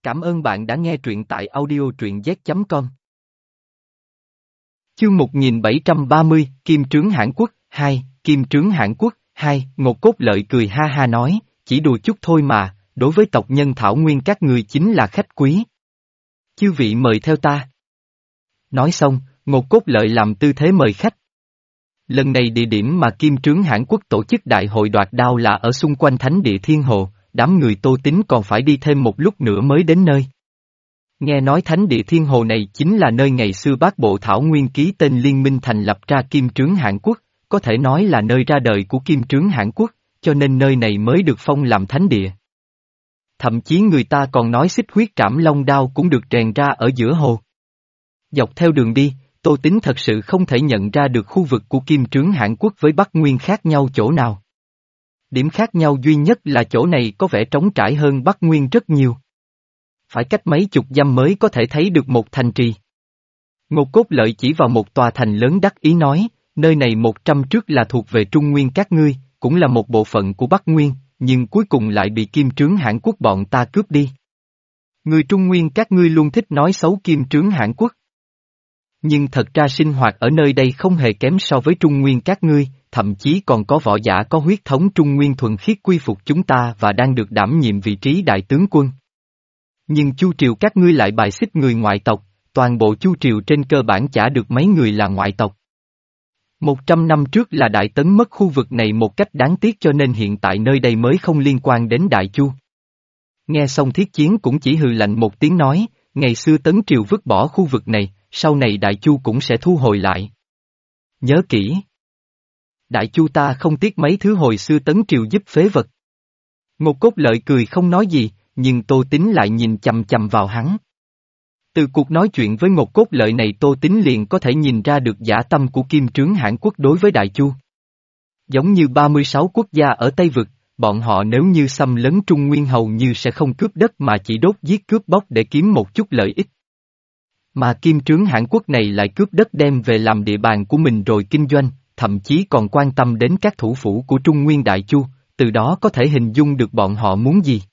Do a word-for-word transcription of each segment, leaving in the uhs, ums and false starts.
Cảm ơn bạn đã nghe truyện tại audio truyện z chấm com. Chương một nghìn bảy trăm ba mươi, Kim Trướng Hãn Quốc, hai, Kim Trướng Hãn Quốc, hai, Ngột Cốt Lợi cười ha ha nói, chỉ đùa chút thôi mà, đối với tộc nhân Thảo Nguyên các người chính là khách quý. Chư vị mời theo ta. Nói xong, Ngột Cốt Lợi làm tư thế mời khách. Lần này địa điểm mà Kim Trướng Hãn Quốc tổ chức đại hội đoạt đao là ở xung quanh thánh địa Thiên Hồ, đám người Tô Tín còn phải đi thêm một lúc nữa mới đến nơi. Nghe nói thánh địa Thiên Hồ này chính là nơi ngày xưa Bát Bộ Thảo Nguyên ký tên liên minh thành lập ra Kim Trướng Hãn Quốc, có thể nói là nơi ra đời của Kim Trướng Hãn Quốc, cho nên nơi này mới được phong làm thánh địa. Thậm chí người ta còn nói xích huyết trảm long đao cũng được rèn ra ở giữa hồ. Dọc theo đường đi, Tô Tín thật sự không thể nhận ra được khu vực của Kim Trướng Hãn Quốc với Bắc Nguyên khác nhau chỗ nào. Điểm khác nhau duy nhất là chỗ này có vẻ trống trải hơn Bắc Nguyên rất nhiều. Phải cách mấy chục dặm mới có thể thấy được một thành trì. Ngột Cốt Lợi chỉ vào một tòa thành lớn đắc ý nói, nơi này một trăm trước là thuộc về Trung Nguyên các ngươi, cũng là một bộ phận của Bắc Nguyên, nhưng cuối cùng lại bị Kim Trướng Hãn Quốc bọn ta cướp đi. Người Trung Nguyên các ngươi luôn thích nói xấu Kim Trướng Hãn Quốc. Nhưng thật ra sinh hoạt ở nơi đây không hề kém so với Trung Nguyên các ngươi, thậm chí còn có võ giả có huyết thống Trung Nguyên thuần khiết quy phục chúng ta và đang được đảm nhiệm vị trí đại tướng quân. Nhưng Chu triều các ngươi lại bài xích người ngoại tộc, toàn bộ Chu triều trên cơ bản chả được mấy người là ngoại tộc. Một trăm năm trước là Đại Tấn mất khu vực này một cách đáng tiếc cho nên hiện tại nơi đây mới không liên quan đến Đại Chu. Nghe xong Thiết Chiến cũng chỉ hừ lạnh một tiếng nói, ngày xưa Tấn triều vứt bỏ khu vực này, sau này Đại Chu cũng sẽ thu hồi lại. Nhớ kỹ. Đại Chu ta không tiếc mấy thứ hồi xưa Tấn triều giúp phế vật. Ngột Cốt Lợi cười không nói gì, nhưng Tô Tín lại nhìn chằm chằm vào hắn. Từ cuộc nói chuyện với Ngột Cốt Lợi này Tô Tín liền có thể nhìn ra được dã tâm của Kim Trướng Hãn Quốc đối với Đại Chu. Giống như ba mươi sáu quốc gia ở Tây Vực, bọn họ nếu như xâm lấn Trung Nguyên hầu như sẽ không cướp đất mà chỉ đốt giết cướp bóc để kiếm một chút lợi ích. Mà Kim Trướng Hãn Quốc này lại cướp đất đem về làm địa bàn của mình rồi kinh doanh, thậm chí còn quan tâm đến các thủ phủ của Trung Nguyên Đại Chu, từ đó có thể hình dung được bọn họ muốn gì.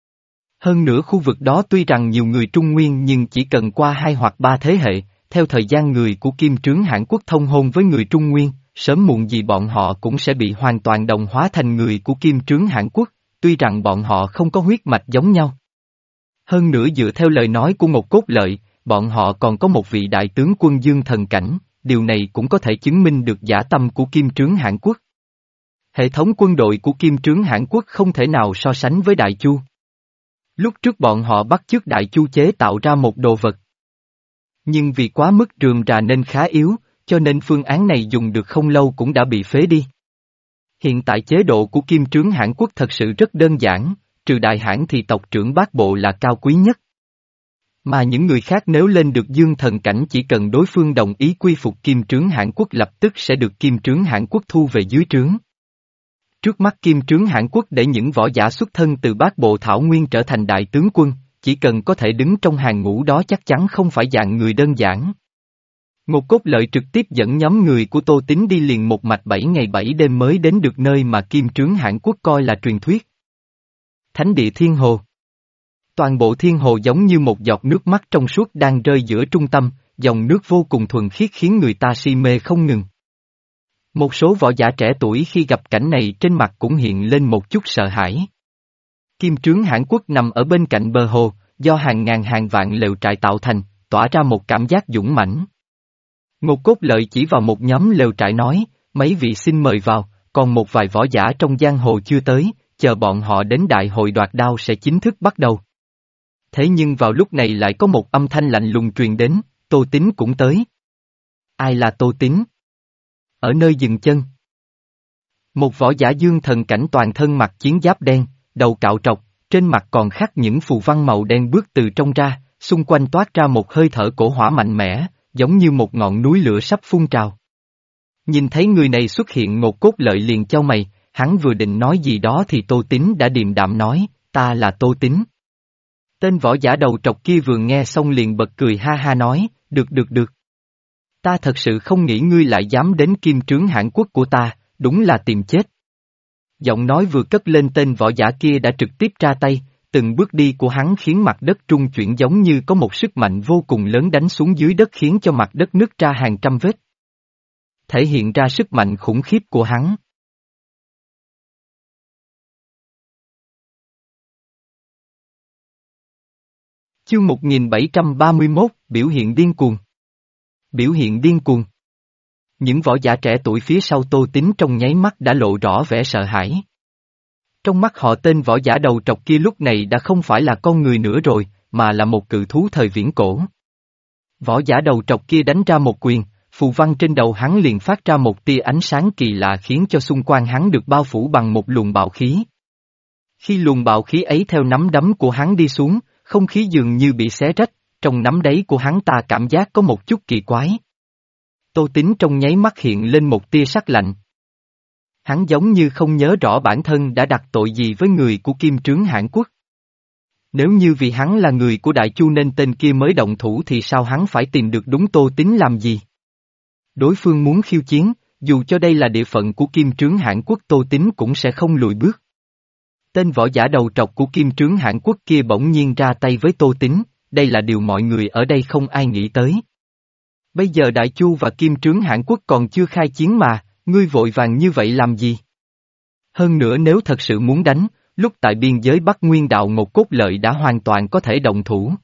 Hơn nữa khu vực đó tuy rằng nhiều người Trung Nguyên nhưng chỉ cần qua hai hoặc ba thế hệ, theo thời gian người của Kim Trướng Hãn Quốc thông hôn với người Trung Nguyên, sớm muộn gì bọn họ cũng sẽ bị hoàn toàn đồng hóa thành người của Kim Trướng Hãn Quốc, tuy rằng bọn họ không có huyết mạch giống nhau. Hơn nữa dựa theo lời nói của Ngột Cốt Lợi, bọn họ còn có một vị đại tướng quân Dương Thần Cảnh, điều này cũng có thể chứng minh được dã tâm của Kim Trướng Hãn Quốc. Hệ thống quân đội của Kim Trướng Hãn Quốc không thể nào so sánh với Đại Chu. Lúc trước bọn họ bắt chước Đại Chu chế tạo ra một đồ vật. Nhưng vì quá mức rườm rà nên khá yếu, cho nên phương án này dùng được không lâu cũng đã bị phế đi. Hiện tại chế độ của Kim Trướng Hãn Quốc thật sự rất đơn giản, trừ Đại Hãn thì tộc trưởng Bát Bộ là cao quý nhất. Mà những người khác nếu lên được Dương Thần Cảnh chỉ cần đối phương đồng ý quy phục Kim Trướng Hãn Quốc lập tức sẽ được Kim Trướng Hãn Quốc thu về dưới trướng. Trước mắt Kim Trướng Hãn Quốc để những võ giả xuất thân từ Bát Bộ Thảo Nguyên trở thành đại tướng quân, chỉ cần có thể đứng trong hàng ngũ đó chắc chắn không phải dạng người đơn giản. Ngột Cốt Lợi trực tiếp dẫn nhóm người của Tô Tín đi liền một mạch bảy ngày bảy đêm mới đến được nơi mà Kim Trướng Hãn Quốc coi là truyền thuyết. Thánh địa Thiên Hồ. Toàn bộ Thiên Hồ giống như một giọt nước mắt trong suốt đang rơi giữa trung tâm, dòng nước vô cùng thuần khiết khiến người ta si mê không ngừng. Một số võ giả trẻ tuổi khi gặp cảnh này trên mặt cũng hiện lên một chút sợ hãi. Kim Trướng Hãn Quốc nằm ở bên cạnh bờ hồ, do hàng ngàn hàng vạn lều trại tạo thành, tỏa ra một cảm giác dũng mãnh. Ngột Cốt Lợi chỉ vào một nhóm lều trại nói, mấy vị xin mời vào, còn một vài võ giả trong giang hồ chưa tới, chờ bọn họ đến đại hội đoạt đao sẽ chính thức bắt đầu. Thế nhưng vào lúc này lại có một âm thanh lạnh lùng truyền đến, Tô Tín cũng tới. Ai là Tô Tín? Ở nơi dừng chân. Một võ giả Dương Thần Cảnh toàn thân mặc chiến giáp đen, đầu cạo trọc, trên mặt còn khắc những phù văn màu đen bước từ trong ra, xung quanh toát ra một hơi thở cổ hỏa mạnh mẽ, giống như một ngọn núi lửa sắp phun trào. Nhìn thấy người này xuất hiện Ngột Cốt Lợi liền chau mày, hắn vừa định nói gì đó thì Tô Tín đã điềm đạm nói, ta là Tô Tín. Tên võ giả đầu trọc kia vừa nghe xong liền bật cười ha ha nói, được được được. Ta thật sự không nghĩ ngươi lại dám đến Kim Trướng Hãn Quốc của ta, đúng là tìm chết. Giọng nói vừa cất lên tên võ giả kia đã trực tiếp ra tay, Từng bước đi của hắn khiến mặt đất trung chuyển giống như có một sức mạnh vô cùng lớn đánh xuống dưới đất khiến cho mặt đất nứt ra hàng trăm vết. Thể hiện ra sức mạnh khủng khiếp của hắn. Chương một nghìn bảy trăm ba mươi mốt, biểu hiện điên cuồng. Biểu hiện điên cuồng. Những võ giả trẻ tuổi phía sau Tô Tín trong nháy mắt đã lộ rõ vẻ sợ hãi. Trong mắt họ tên võ giả đầu trọc kia lúc này đã không phải là con người nữa rồi, mà là một cự thú thời viễn cổ. Võ giả đầu trọc kia đánh ra một quyền, phù văn trên đầu hắn liền phát ra một tia ánh sáng kỳ lạ khiến cho xung quanh hắn được bao phủ bằng một luồng bạo khí. Khi luồng bạo khí ấy theo nắm đấm của hắn đi xuống, không khí dường như bị xé rách, trong nắm đáy của hắn ta cảm giác có một chút kỳ quái. Tô Tín trong nháy mắt hiện lên một tia sắc lạnh. Hắn giống như không nhớ rõ bản thân đã đặt tội gì với người của Kim Trướng Hãn Quốc. Nếu như vì hắn là người của Đại Chu nên tên kia mới động thủ thì sao hắn phải tìm được đúng Tô Tín làm gì? Đối phương muốn khiêu chiến, dù cho đây là địa phận của Kim Trướng Hãn Quốc Tô Tín cũng sẽ không lùi bước. Tên võ giả đầu trọc của Kim Trướng Hãn Quốc kia bỗng nhiên ra tay với Tô Tín, đây là điều mọi người ở đây không ai nghĩ tới. Bây giờ Đại Chu và Kim Trướng Hãn Quốc còn chưa khai chiến mà, ngươi vội vàng như vậy làm gì? Hơn nữa nếu thật sự muốn đánh, lúc tại biên giới Bắc Nguyên đạo Ngột Cốt Lợi đã hoàn toàn có thể động thủ.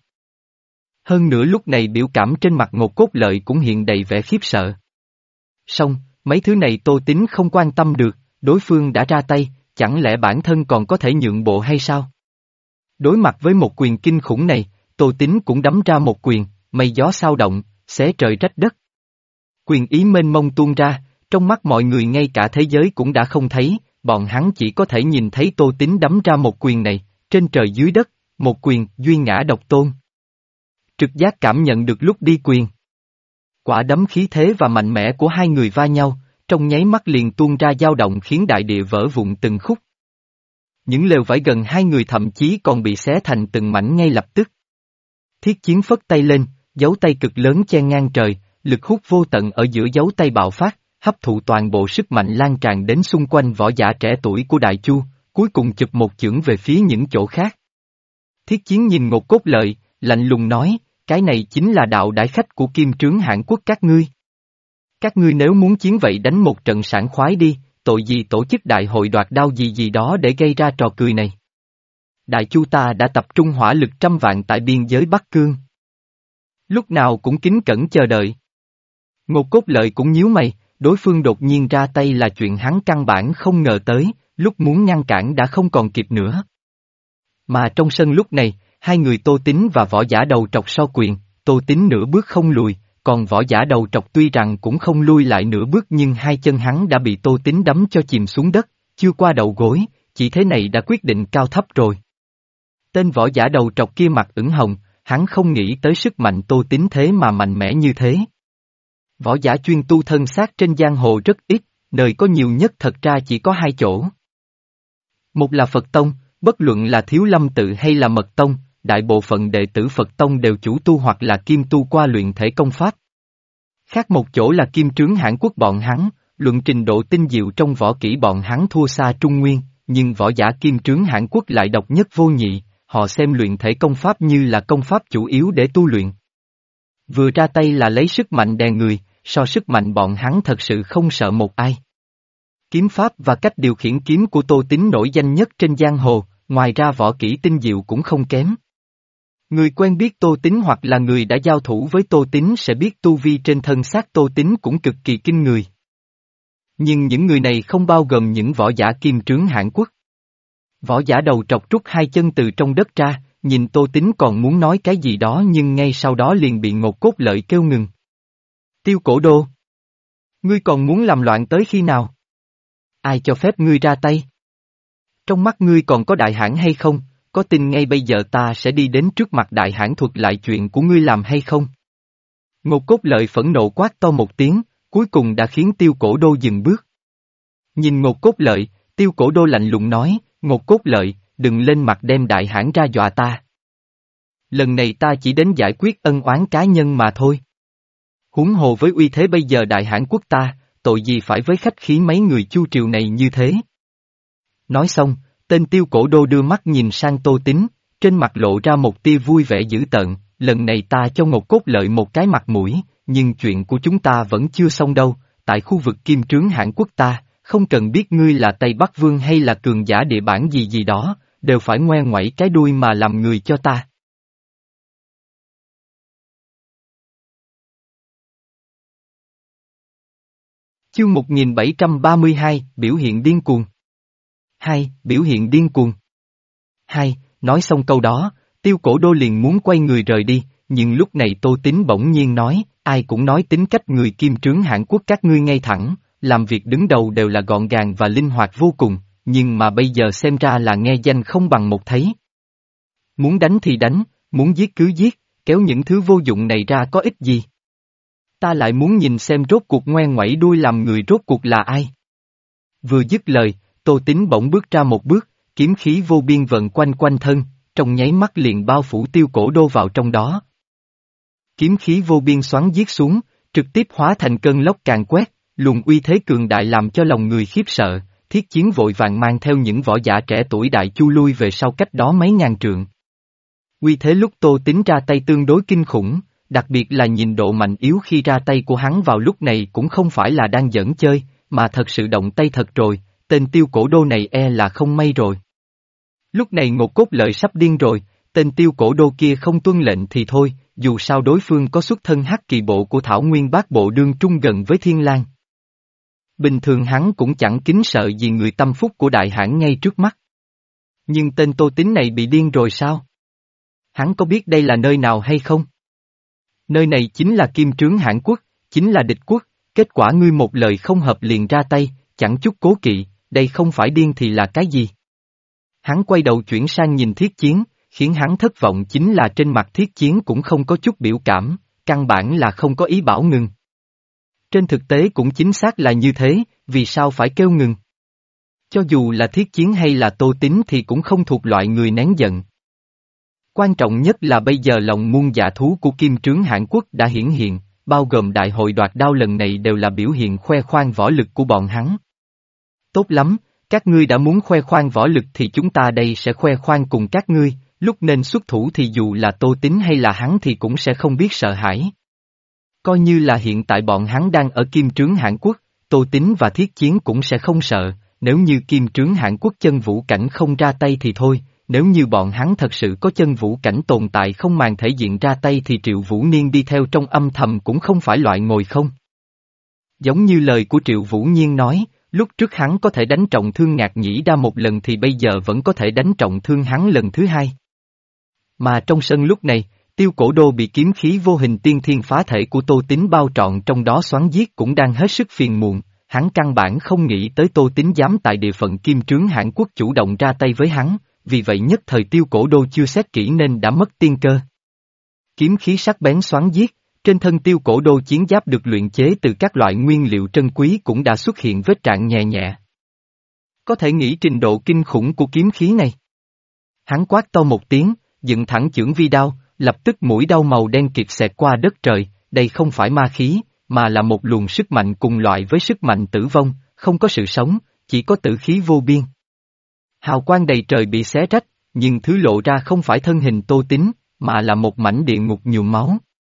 Hơn nữa lúc này biểu cảm trên mặt Ngột Cốt Lợi cũng hiện đầy vẻ khiếp sợ. Song, mấy thứ này Tô Tín không quan tâm được, đối phương đã ra tay, chẳng lẽ bản thân còn có thể nhượng bộ hay sao? Đối mặt với một quyền kinh khủng này, Tô Tín cũng đấm ra một quyền, mây gió sao động, xé trời rách đất. Quyền ý mênh mông tuôn ra, trong mắt mọi người ngay cả thế giới cũng đã không thấy, bọn hắn chỉ có thể nhìn thấy Tô Tín đấm ra một quyền này, trên trời dưới đất, một quyền, duy ngã độc tôn. Trực giác cảm nhận được lúc đi quyền. Quả đấm khí thế và mạnh mẽ của hai người va nhau, trong nháy mắt liền tuôn ra dao động khiến đại địa vỡ vụn từng khúc. Những lều vải gần hai người thậm chí còn bị xé thành từng mảnh ngay lập tức. Thiết Chiến phất tay lên, dấu tay cực lớn che ngang trời, lực hút vô tận ở giữa dấu tay bạo phát, hấp thụ toàn bộ sức mạnh lan tràn đến xung quanh võ giả trẻ tuổi của Đại Chu, cuối cùng chụp một chưởng về phía những chỗ khác. Thiết Chiến nhìn Ngột Cốt Lợi, lạnh lùng nói, cái này chính là đạo đãi khách của Kim Trướng Hãn Quốc các ngươi. Các ngươi nếu muốn chiến vậy đánh một trận sảng khoái đi, tội gì tổ chức đại hội đoạt đao gì gì đó để gây ra trò cười này. Đại Chu ta đã tập trung hỏa lực trăm vạn tại biên giới Bắc Cương. Lúc nào cũng kính cẩn chờ đợi. Ngột Cốt Lợi cũng nhíu mày, đối phương đột nhiên ra tay là chuyện hắn căn bản không ngờ tới, lúc muốn ngăn cản đã không còn kịp nữa. Mà trong sân lúc này, hai người Tô Tín và võ giả đầu trọc so quyền, Tô Tín nửa bước không lùi, còn võ giả đầu trọc tuy rằng cũng không lui lại nửa bước nhưng hai chân hắn đã bị Tô Tín đấm cho chìm xuống đất, chưa qua đầu gối, chỉ thế này đã quyết định cao thấp rồi. Tên võ giả đầu trọc kia mặt ửng hồng, hắn không nghĩ tới sức mạnh Tô Tín thế mà mạnh mẽ như thế. Võ giả chuyên tu thân xác trên giang hồ rất ít, nơi có nhiều nhất thật ra chỉ có hai chỗ. Một là Phật Tông, bất luận là Thiếu Lâm Tự hay là Mật Tông, đại bộ phận đệ tử Phật Tông đều chủ tu hoặc là kim tu qua luyện thể công pháp. Khác một chỗ là Kim Trướng Hãn Quốc bọn hắn, luận trình độ tinh diệu trong võ kỹ bọn hắn thua xa Trung Nguyên, nhưng võ giả Kim Trướng Hãn Quốc lại độc nhất vô nhị, họ xem luyện thể công pháp như là công pháp chủ yếu để tu luyện. Vừa ra tay là lấy sức mạnh đè người, so sức mạnh bọn hắn thật sự không sợ một ai. Kiếm pháp và cách điều khiển kiếm của Tô Tín nổi danh nhất trên giang hồ, ngoài ra võ kỹ tinh diệu cũng không kém. Người quen biết Tô Tín hoặc là người đã giao thủ với Tô Tín sẽ biết tu vi trên thân xác Tô Tín cũng cực kỳ kinh người. Nhưng những người này không bao gồm những võ giả Kim Trướng Hãn Quốc. Võ giả đầu trọc rút hai chân từ trong đất ra, nhìn Tô Tín còn muốn nói cái gì đó nhưng ngay sau đó liền bị Ngột Cốt Lợi kêu ngừng. Tiêu Cổ Đô! Ngươi còn muốn làm loạn tới khi nào? Ai cho phép ngươi ra tay? Trong mắt ngươi còn có đại hãn hay không? Có tin ngay bây giờ ta sẽ đi đến trước mặt đại hãn thuật lại chuyện của ngươi làm hay không? Ngột Cốt Lợi phẫn nộ quát to một tiếng, cuối cùng đã khiến Tiêu Cổ Đô dừng bước. Nhìn Ngột Cốt Lợi, Tiêu Cổ Đô lạnh lùng nói, Ngột Cốt Lợi, đừng lên mặt đem đại hãn ra dọa ta. Lần này ta chỉ đến giải quyết ân oán cá nhân mà thôi. Huống hồ với uy thế bây giờ đại hãn quốc ta, tội gì phải với khách khí mấy người Chu triều này như thế. Nói xong, tên Tiêu Cổ Đô đưa mắt nhìn sang Tô Tín, trên mặt lộ ra một tia vui vẻ dữ tợn, lần này ta cho Ngọc Cốt Lợi một cái mặt mũi, nhưng chuyện của chúng ta vẫn chưa xong đâu, tại khu vực kim trướng Hãn Quốc ta, không cần biết ngươi là Tây Bắc Vương hay là cường giả địa bản gì gì đó, đều phải ngoe ngoẩy cái đuôi mà làm người cho ta. Chương một nghìn bảy trăm ba mươi hai, biểu hiện điên cuồng. Hai, biểu hiện điên cuồng. Hai, nói xong câu đó, Tiêu Cổ Đô liền muốn quay người rời đi, nhưng lúc này Tô Tín bỗng nhiên nói, ai cũng nói tính cách người kim trướng Hãn Quốc các ngươi ngay thẳng, làm việc đứng đầu đều là gọn gàng và linh hoạt vô cùng, nhưng mà bây giờ xem ra là nghe danh không bằng một thấy. Muốn đánh thì đánh, muốn giết cứ giết, kéo những thứ vô dụng này ra có ích gì. Ta lại muốn nhìn xem rốt cuộc ngoe ngoẩy đuôi làm người rốt cuộc là ai. Vừa dứt lời, Tô Tín bỗng bước ra một bước, kiếm khí vô biên vần quanh quanh thân, trong nháy mắt liền bao phủ Tiêu Cổ Đô vào trong đó. Kiếm khí vô biên xoắn giết xuống, trực tiếp hóa thành cơn lốc càn quét, luồng uy thế cường đại làm cho lòng người khiếp sợ, Thiết Chiến vội vàng mang theo những võ giả trẻ tuổi đại chu lui về sau cách đó mấy ngàn trượng. Uy thế lúc Tô Tín ra tay tương đối kinh khủng, đặc biệt là nhìn độ mạnh yếu khi ra tay của hắn vào lúc này cũng không phải là đang giỡn chơi, mà thật sự động tay thật rồi, tên Tiêu Cổ Đô này e là không may rồi. Lúc này Ngột Cốt Lợi sắp điên rồi, tên Tiêu Cổ Đô kia không tuân lệnh thì thôi, dù sao đối phương có xuất thân hắc kỳ bộ của Thảo Nguyên Bát Bộ đương trung gần với Thiên Lang. Bình thường hắn cũng chẳng kính sợ gì người tâm phúc của đại hãn ngay trước mắt. Nhưng tên Tô Tín này bị điên rồi sao? Hắn có biết đây là nơi nào hay không? Nơi này chính là kim trướng Hãn Quốc, chính là địch quốc, kết quả ngươi một lời không hợp liền ra tay, chẳng chút cố kỵ, đây không phải điên thì là cái gì? Hắn quay đầu chuyển sang nhìn Thiết Chiến, khiến hắn thất vọng chính là trên mặt Thiết Chiến cũng không có chút biểu cảm, căn bản là không có ý bảo ngừng. Trên thực tế cũng chính xác là như thế, vì sao phải kêu ngừng? Cho dù là Thiết Chiến hay là Tô Tín thì cũng không thuộc loại người nén giận. Quan trọng nhất là bây giờ lòng muôn dạ thú của kim trướng Hãn Quốc đã hiển hiện, bao gồm đại hội đoạt đao lần này đều là biểu hiện khoe khoang võ lực của bọn hắn. Tốt lắm, các ngươi đã muốn khoe khoang võ lực thì chúng ta đây sẽ khoe khoang cùng các ngươi, lúc nên xuất thủ thì dù là Tô Tín hay là hắn thì cũng sẽ không biết sợ hãi. Coi như là hiện tại bọn hắn đang ở kim trướng Hãn Quốc, Tô Tín và Thiết Chiến cũng sẽ không sợ, nếu như kim trướng Hãn Quốc chân vũ cảnh không ra tay thì thôi, nếu như bọn hắn thật sự có chân vũ cảnh tồn tại không màng thể diện ra tay thì Triệu Vũ Niên đi theo trong âm thầm cũng không phải loại ngồi không. Giống như lời của Triệu Vũ Nhiên nói, lúc trước hắn có thể đánh trọng thương Ngạc Nhĩ Đa một lần thì bây giờ vẫn có thể đánh trọng thương hắn lần thứ hai. Mà trong sân lúc này, Tiêu Cổ Đô bị kiếm khí vô hình tiên thiên phá thể của Tô Tín bao trọn trong đó xoắn giết cũng đang hết sức phiền muộn, hắn căn bản không nghĩ tới Tô Tín dám tại địa phận kim trướng Hãn Quốc chủ động ra tay với hắn, vì vậy nhất thời Tiêu Cổ Đô chưa xét kỹ nên đã mất tiên cơ. Kiếm khí sắc bén xoắn giết, trên thân Tiêu Cổ Đô chiến giáp được luyện chế từ các loại nguyên liệu trân quý cũng đã xuất hiện vết rạn nhẹ nhẹ. Có thể nghĩ trình độ kinh khủng của kiếm khí này. Hắn quát to một tiếng, dựng thẳng chưởng vi đao, lập tức mũi đao màu đen kịt xẹt qua đất trời, đây không phải ma khí, mà là một luồng sức mạnh cùng loại với sức mạnh tử vong, không có sự sống, chỉ có tử khí vô biên. Hào quang đầy trời bị xé rách, nhưng thứ lộ ra không phải thân hình Tô Tín, mà là một mảnh địa ngục nhuộm máu.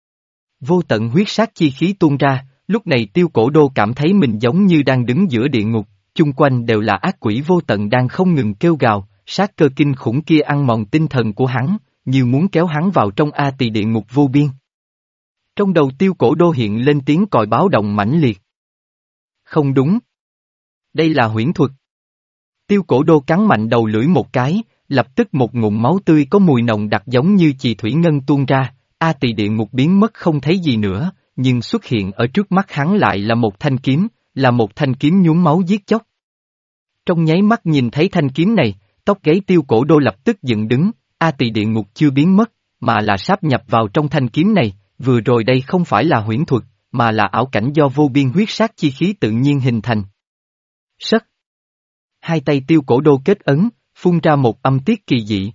Vô tận huyết sát chi khí tuôn ra, lúc này Tiêu Cổ Đô cảm thấy mình giống như đang đứng giữa địa ngục, chung quanh đều là ác quỷ vô tận đang không ngừng kêu gào, sát cơ kinh khủng kia ăn mòn tinh thần của hắn, như muốn kéo hắn vào trong A Tỳ địa ngục vô biên. Trong đầu Tiêu Cổ Đô hiện lên tiếng còi báo động mãnh liệt. Không đúng. Đây là huyễn thuật. Tiêu Cổ Đô cắn mạnh đầu lưỡi một cái, lập tức một ngụm máu tươi có mùi nồng đặc giống như chì thủy ngân tuôn ra, A Tỳ địa ngục biến mất không thấy gì nữa, nhưng xuất hiện ở trước mắt hắn lại là một thanh kiếm, là một thanh kiếm nhuốm máu giết chóc. Trong nháy mắt nhìn thấy thanh kiếm này, tóc gáy Tiêu Cổ Đô lập tức dựng đứng, A Tỳ địa ngục chưa biến mất, mà là sáp nhập vào trong thanh kiếm này, vừa rồi đây không phải là huyễn thuật, mà là ảo cảnh do vô biên huyết sát chi khí tự nhiên hình thành. Sất. Hai tay Tiêu Cổ Đô kết ấn, phun ra một âm tiết kỳ dị.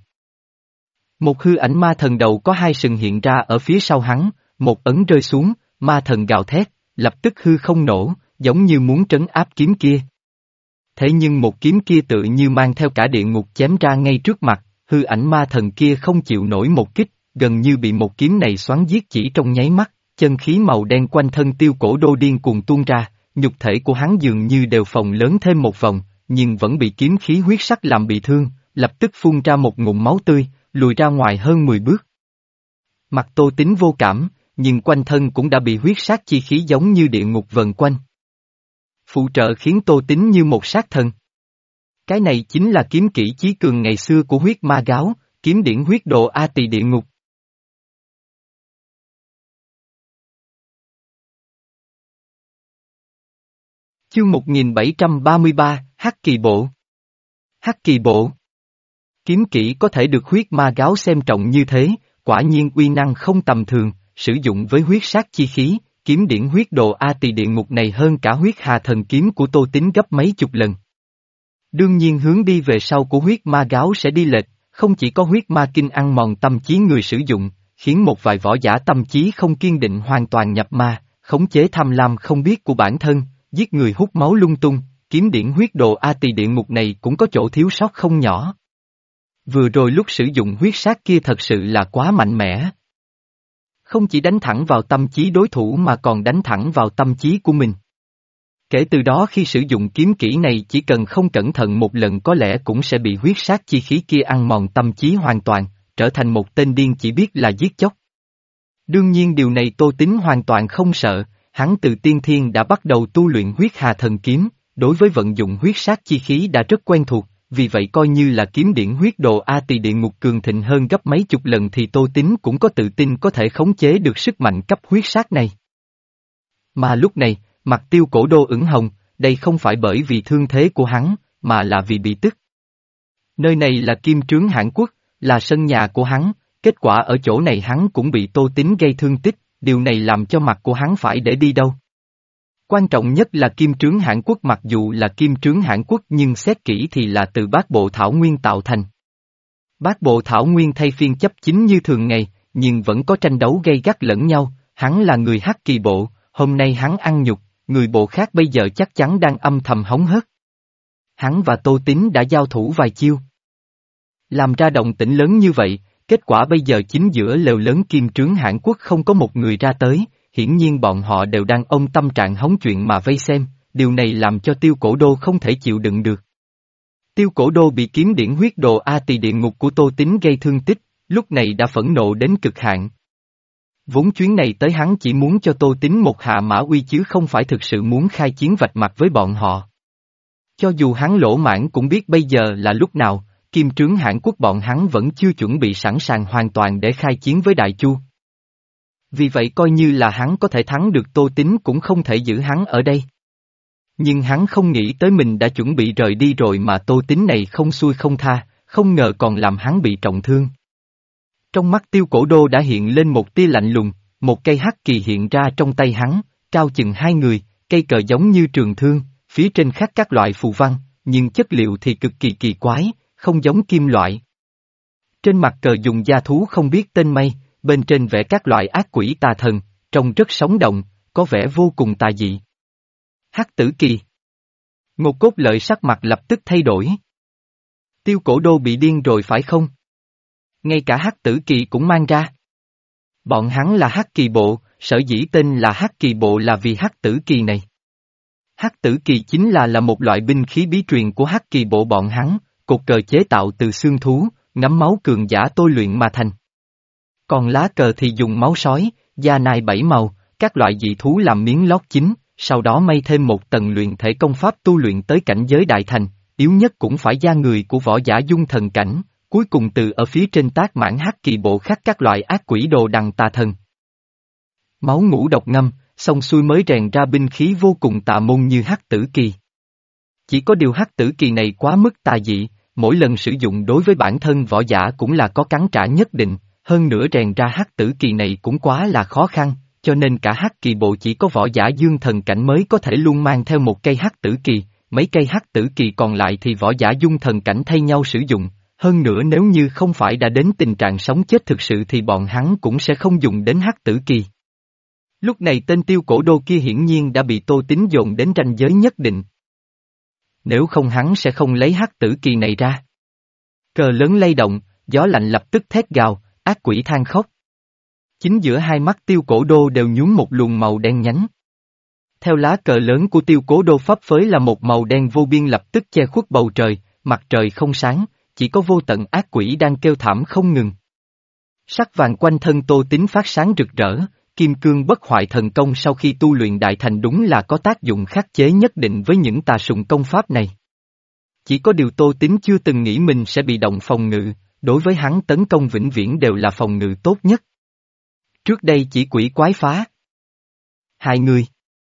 Một hư ảnh ma thần đầu có hai sừng hiện ra ở phía sau hắn, một ấn rơi xuống, ma thần gào thét, lập tức hư không nổ, giống như muốn trấn áp kiếm kia. Thế nhưng một kiếm kia tự như mang theo cả địa ngục chém ra ngay trước mặt, hư ảnh ma thần kia không chịu nổi một kích, gần như bị một kiếm này xoắn giết chỉ trong nháy mắt, chân khí màu đen quanh thân Tiêu Cổ Đô điên cuồng tuôn ra, nhục thể của hắn dường như đều phồng lớn thêm một vòng, nhưng vẫn bị kiếm khí huyết sắc làm bị thương, lập tức phun ra một ngụm máu tươi, lùi ra ngoài hơn mười bước. Mặt Tô Tín vô cảm, nhưng quanh thân cũng đã bị huyết sát chi khí giống như địa ngục vần quanh. Phụ trợ khiến Tô Tín như một sát thần. Cái này chính là kiếm kỹ chí cường ngày xưa của huyết ma gáo, kiếm điển huyết độ A Tỳ địa ngục. Chương một nghìn bảy trăm ba mươi ba, Hắc Kỳ Bộ. Hắc Kỳ Bộ. Kiếm kỹ có thể được huyết ma gáo xem trọng như thế, quả nhiên uy năng không tầm thường, sử dụng với huyết sát chi khí, kiếm điển huyết độ A Tỳ địa ngục này hơn cả huyết hà thần kiếm của Tô Tín gấp mấy chục lần. Đương nhiên hướng đi về sau của huyết ma gáo sẽ đi lệch, không chỉ có huyết ma kinh ăn mòn tâm trí người sử dụng, khiến một vài võ giả tâm trí không kiên định hoàn toàn nhập ma, khống chế tham lam không biết của bản thân, giết người hút máu lung tung, kiếm điển huyết độ A Tỳ địa ngục này cũng có chỗ thiếu sót không nhỏ. Vừa rồi lúc sử dụng huyết sát kia thật sự là quá mạnh mẽ. Không chỉ đánh thẳng vào tâm trí đối thủ mà còn đánh thẳng vào tâm trí của mình. Kể từ đó khi sử dụng kiếm kỹ này chỉ cần không cẩn thận một lần có lẽ cũng sẽ bị huyết sát chi khí kia ăn mòn tâm trí hoàn toàn, trở thành một tên điên chỉ biết là giết chóc. Đương nhiên điều này Tô Tín hoàn toàn không sợ, hắn từ tiên thiên đã bắt đầu tu luyện huyết hà thần kiếm, đối với vận dụng huyết sát chi khí đã rất quen thuộc, vì vậy coi như là kiếm điển huyết độ A Tỳ địa ngục cường thịnh hơn gấp mấy chục lần thì Tô Tín cũng có tự tin có thể khống chế được sức mạnh cấp huyết sát này. Mà lúc này, mặt Tiêu Cổ Đô ửng hồng, đây không phải bởi vì thương thế của hắn, mà là vì bị tức. Nơi này là Kim Trướng Hãn Quốc, là sân nhà của hắn, kết quả ở chỗ này hắn cũng bị Tô Tín gây thương tích, điều này làm cho mặt của hắn phải để đi đâu. Quan trọng nhất là Kim Trướng Hãn Quốc mặc dù là Kim Trướng Hãn Quốc nhưng xét kỹ thì là từ bát bộ thảo nguyên tạo thành. Bát bộ thảo nguyên thay phiên chấp chính như thường ngày, nhưng vẫn có tranh đấu gay gắt lẫn nhau, hắn là người Hắc Kỳ bộ, hôm nay hắn ăn nhục, người bộ khác bây giờ chắc chắn đang âm thầm hống hớt. Hắn và Tô Tín đã giao thủ vài chiêu. Làm ra động tĩnh lớn như vậy, kết quả bây giờ chính giữa lều lớn Kim Trướng Hãn Quốc không có một người ra tới, hiển nhiên bọn họ đều đang ôm tâm trạng hóng chuyện mà vây xem, điều này làm cho Tiêu Cổ Đô không thể chịu đựng được. Tiêu Cổ Đô bị kiếm điển huyết độ A Tỳ địa ngục của Tô Tín gây thương tích, lúc này đã phẫn nộ đến cực hạn. Vốn chuyến này tới hắn chỉ muốn cho Tô Tín một hạ mã uy chứ không phải thực sự muốn khai chiến vạch mặt với bọn họ. Cho dù hắn lỗ mãn cũng biết bây giờ là lúc nào, Kim Trướng Hãn Quốc bọn hắn vẫn chưa chuẩn bị sẵn sàng hoàn toàn để khai chiến với Đại Chu. Vì vậy coi như là hắn có thể thắng được Tô Tín cũng không thể giữ hắn ở đây. Nhưng hắn không nghĩ tới mình đã chuẩn bị rời đi rồi mà Tô Tín này không xuôi không tha, không ngờ còn làm hắn bị trọng thương. Trong mắt Tiêu Cổ Đô đã hiện lên một tia lạnh lùng, một cây hắc kỳ hiện ra trong tay hắn, cao chừng hai người, cây cờ giống như trường thương, phía trên khắc các loại phù văn, nhưng chất liệu thì cực kỳ kỳ quái, không giống kim loại. Trên mặt cờ dùng da thú không biết tên mây, bên trên vẽ các loại ác quỷ tà thần, trông rất sống động, có vẻ vô cùng tà dị. Hắc tử kỳ. Ngô Cốt Lợi sắc mặt lập tức thay đổi. Tiêu Cổ Đô bị điên rồi phải không? Ngay cả hắc tử kỳ cũng mang ra. Bọn hắn là hắc kỳ bộ, sở dĩ tên là hắc kỳ bộ là vì hắc tử kỳ này. Hắc tử kỳ chính là là một loại binh khí bí truyền của hắc kỳ bộ bọn hắn, cột cờ chế tạo từ xương thú, ngấm máu cường giả tôi luyện mà thành. Còn lá cờ thì dùng máu sói, da nai bảy màu, các loại dị thú làm miếng lót chính, sau đó may thêm một tầng luyện thể công pháp tu luyện tới cảnh giới đại thành, yếu nhất cũng phải da người của võ giả dung thần cảnh, cuối cùng từ ở phía trên tác mãn hắc kỳ bộ khắc các loại ác quỷ đồ đằng tà thần. Máu ngũ độc ngâm, xong xuôi mới rèn ra binh khí vô cùng tà môn như hắc tử kỳ. Chỉ có điều hắc tử kỳ này quá mức tà dị, mỗi lần sử dụng đối với bản thân võ giả cũng là có cắn trả nhất định, hơn nữa rèn ra hắc tử kỳ này cũng quá là khó khăn, cho nên cả hắc kỳ bộ chỉ có võ giả dương thần cảnh mới có thể luôn mang theo một cây hắc tử kỳ, mấy cây hắc tử kỳ còn lại thì võ giả dung thần cảnh thay nhau sử dụng, hơn nữa nếu như không phải đã đến tình trạng sống chết thực sự thì bọn hắn cũng sẽ không dùng đến hắc tử kỳ. Lúc này tên Tiêu Cổ Đô kia hiển nhiên đã bị Tô Tín dồn đến ranh giới nhất định. Nếu không hắn sẽ không lấy hắc tử kỳ này ra. Cờ lớn lay động, gió lạnh lập tức thét gào, ác quỷ than khóc. Chính giữa hai mắt Tiêu Cổ Đô đều nhuốm một luồng màu đen nhánh. Theo lá cờ lớn của Tiêu Cổ Đô phấp phới là một màu đen vô biên lập tức che khuất bầu trời, mặt trời không sáng, chỉ có vô tận ác quỷ đang kêu thảm không ngừng. Sắc vàng quanh thân Tô Tín phát sáng rực rỡ, kim cương bất hoại thần công sau khi tu luyện đại thành đúng là có tác dụng khắc chế nhất định với những tà sùng công pháp này. Chỉ có điều Tô Tín chưa từng nghĩ mình sẽ bị động phòng ngự, đối với hắn tấn công vĩnh viễn đều là phòng ngự tốt nhất. Trước đây chỉ quỷ quái phá. Hai người.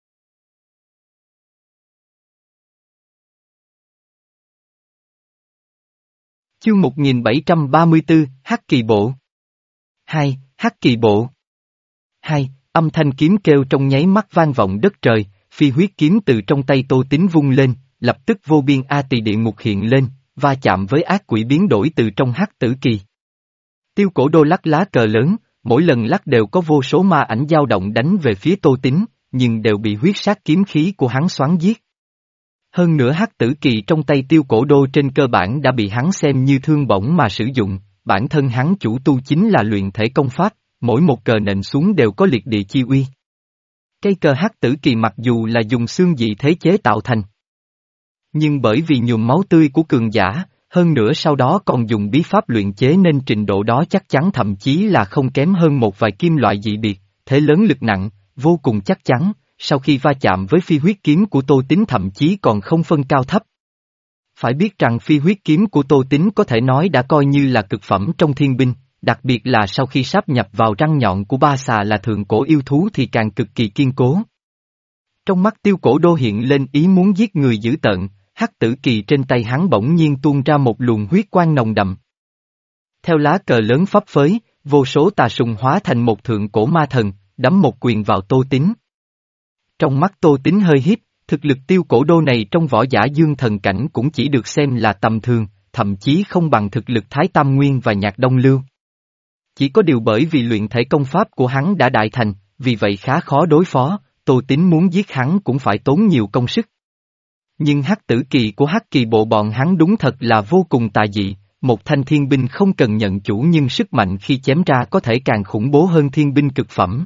Chương một nghìn bảy trăm ba mươi tư, Hắc Kỳ Bộ. Hai, Hắc Kỳ Bộ. Hai, âm thanh kiếm kêu trong nháy mắt vang vọng đất trời, phi huyết kiếm từ trong tay Tô Tín vung lên, lập tức vô biên A Tỳ địa ngục hiện lên, va chạm với ác quỷ biến đổi từ trong Hắc Tử Kỳ. Tiêu Cổ Đô lắc lá cờ lớn, mỗi lần lắc đều có vô số ma ảnh dao động đánh về phía Tô Tín, nhưng đều bị huyết sát kiếm khí của hắn xoắn giết. Hơn nữa Hắc Tử Kỳ trong tay Tiêu Cổ Đô trên cơ bản đã bị hắn xem như thương bổng mà sử dụng, bản thân hắn chủ tu chính là luyện thể công pháp, mỗi một cờ nện xuống đều có liệt địa chi uy. Cây cờ Hắc Tử Kỳ mặc dù là dùng xương dị thế chế tạo thành, nhưng bởi vì nhuộm máu tươi của cường giả, hơn nữa sau đó còn dùng bí pháp luyện chế nên trình độ đó chắc chắn thậm chí là không kém hơn một vài kim loại dị biệt, thế lớn lực nặng, vô cùng chắc chắn, sau khi va chạm với phi huyết kiếm của Tô Tín thậm chí còn không phân cao thấp. Phải biết rằng phi huyết kiếm của Tô Tín có thể nói đã coi như là cực phẩm trong thiên binh, đặc biệt là sau khi sáp nhập vào răng nhọn của ba xà là thượng cổ yêu thú thì càng cực kỳ kiên cố. Trong mắt Tiêu Cổ Đô hiện lên ý muốn giết người dữ tợn, Hắc Tử Kỳ trên tay hắn bỗng nhiên tuôn ra một luồng huyết quang nồng đậm. Theo lá cờ lớn phấp phới, vô số tà sùng hóa thành một thượng cổ ma thần, đấm một quyền vào Tô Tín. Trong mắt Tô Tín hơi híp, thực lực Tiêu Cổ Đô này trong võ giả dương thần cảnh cũng chỉ được xem là tầm thường, thậm chí không bằng thực lực Thái Tam Nguyên và Nhạc Đông Lưu. Chỉ có điều bởi vì luyện thể công pháp của hắn đã đại thành, vì vậy khá khó đối phó, Tô Tín muốn giết hắn cũng phải tốn nhiều công sức. Nhưng Hắc Tử Kỳ của Hắc Kỳ Bộ bọn hắn đúng thật là vô cùng tà dị, một thanh thiên binh không cần nhận chủ nhưng sức mạnh khi chém ra có thể càng khủng bố hơn thiên binh cực phẩm.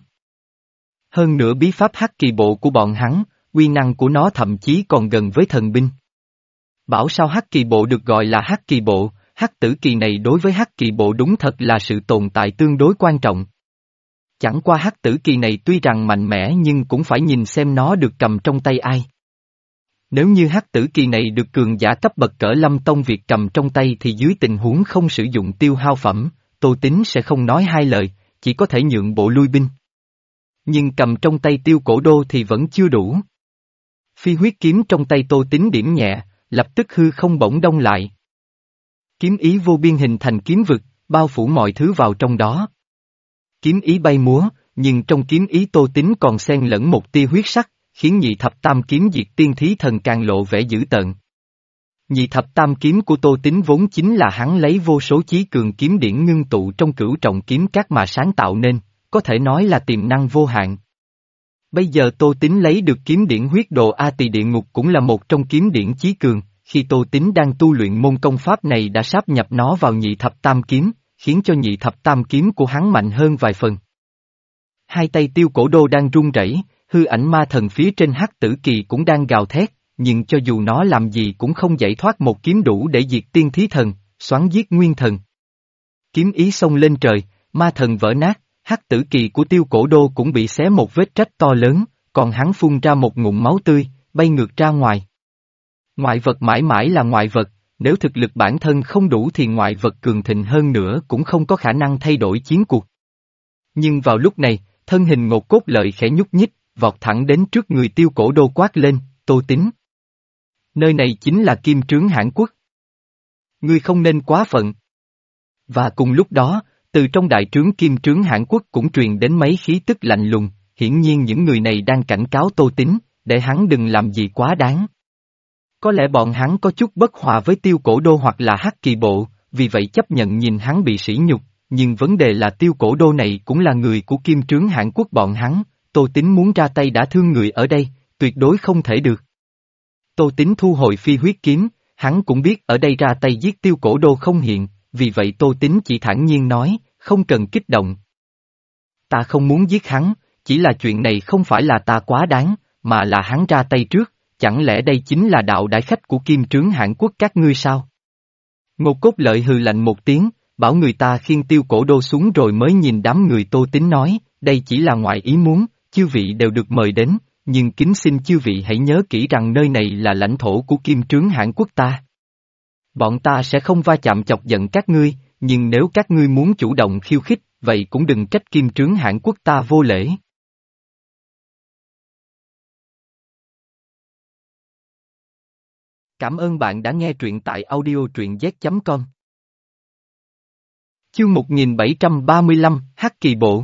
Hơn nữa bí pháp Hắc Kỳ Bộ của bọn hắn, uy năng của nó thậm chí còn gần với thần binh. Bảo sao Hắc Kỳ Bộ được gọi là Hắc Kỳ Bộ, Hắc Tử Kỳ này đối với Hắc Kỳ Bộ đúng thật là sự tồn tại tương đối quan trọng. Chẳng qua Hắc Tử Kỳ này tuy rằng mạnh mẽ nhưng cũng phải nhìn xem nó được cầm trong tay ai. Nếu như Hắc Tử Kỳ này được cường giả cấp bậc cỡ Lâm Tông Việt cầm trong tay thì dưới tình huống không sử dụng tiêu hao phẩm, Tô Tín sẽ không nói hai lời, chỉ có thể nhượng bộ lui binh. Nhưng cầm trong tay Tiêu Cổ Đô thì vẫn chưa đủ. Phi huyết kiếm trong tay Tô Tín điểm nhẹ, lập tức hư không bỗng đông lại. Kiếm ý vô biên hình thành kiếm vực, bao phủ mọi thứ vào trong đó. Kiếm ý bay múa, nhưng trong kiếm ý Tô Tín còn xen lẫn một tia huyết sắc, khiến nhị thập tam kiếm diệt tiên thí thần càng lộ vẻ dữ tợn. Nhị thập tam kiếm của Tô Tín vốn chính là hắn lấy vô số chí cường kiếm điển ngưng tụ trong cửu trọng kiếm các mà sáng tạo nên, có thể nói là tiềm năng vô hạn. Bây giờ Tô Tín lấy được kiếm điển huyết đồ A Tỳ địa ngục cũng là một trong kiếm điển chí cường, khi Tô Tín đang tu luyện môn công pháp này đã sáp nhập nó vào nhị thập tam kiếm, khiến cho nhị thập tam kiếm của hắn mạnh hơn vài phần. Hai tay Tiêu Cổ Đô đang run rẩy, hư ảnh ma thần phía trên Hắc Tử Kỳ cũng đang gào thét, nhưng cho dù nó làm gì cũng không giải thoát một kiếm đủ để diệt tiên thí thần, xoắn giết nguyên thần. Kiếm ý xông lên trời, ma thần vỡ nát, Hắc Tử Kỳ của Tiêu Cổ Đô cũng bị xé một vết rách to lớn, còn hắn phun ra một ngụm máu tươi, bay ngược ra ngoài. Ngoại vật mãi mãi là ngoại vật, nếu thực lực bản thân không đủ thì ngoại vật cường thịnh hơn nữa cũng không có khả năng thay đổi chiến cuộc. Nhưng vào lúc này, thân hình Ngột Cốt Lợi khẽ nhúc nhích, vọt thẳng đến trước người Tiêu Cổ Đô quát lên, Tô Tín. Nơi này chính là Kim Trướng Hãn Quốc. Ngươi không nên quá phận. Và cùng lúc đó, từ trong đại trướng Kim Trướng Hãn Quốc cũng truyền đến mấy khí tức lạnh lùng, hiển nhiên những người này đang cảnh cáo Tô Tín, để hắn đừng làm gì quá đáng. Có lẽ bọn hắn có chút bất hòa với Tiêu Cổ Đô hoặc là Hắc Kỳ Bộ, vì vậy chấp nhận nhìn hắn bị sỉ nhục, nhưng vấn đề là Tiêu Cổ Đô này cũng là người của Kim Trướng Hãn Quốc bọn hắn, Tô Tín muốn ra tay đã thương người ở đây, tuyệt đối không thể được. Tô Tín thu hồi phi huyết kiếm, hắn cũng biết ở đây ra tay giết Tiêu Cổ Đô không hiện, vì vậy Tô Tín chỉ thản nhiên nói, không cần kích động. Ta không muốn giết hắn, chỉ là chuyện này không phải là ta quá đáng, mà là hắn ra tay trước, chẳng lẽ đây chính là đạo đại khách của Kim Trướng Hãn Quốc các ngươi sao? Ngô Cốt Lợi hừ lạnh một tiếng, bảo người ta khiêng Tiêu Cổ Đô xuống rồi mới nhìn đám người Tô Tín nói, đây chỉ là ngoại ý muốn, chư vị đều được mời đến, nhưng kính xin chư vị hãy nhớ kỹ rằng nơi này là lãnh thổ của Kim Trướng Hãn Quốc ta. Bọn ta sẽ không va chạm chọc giận các ngươi, nhưng nếu các ngươi muốn chủ động khiêu khích, vậy cũng đừng trách Kim Trướng Hãn Quốc ta vô lễ. Cảm ơn bạn đã nghe truyện tại audio truyện z chấm com. Chương một nghìn bảy trăm ba mươi lăm, Hắc Kỳ Bộ.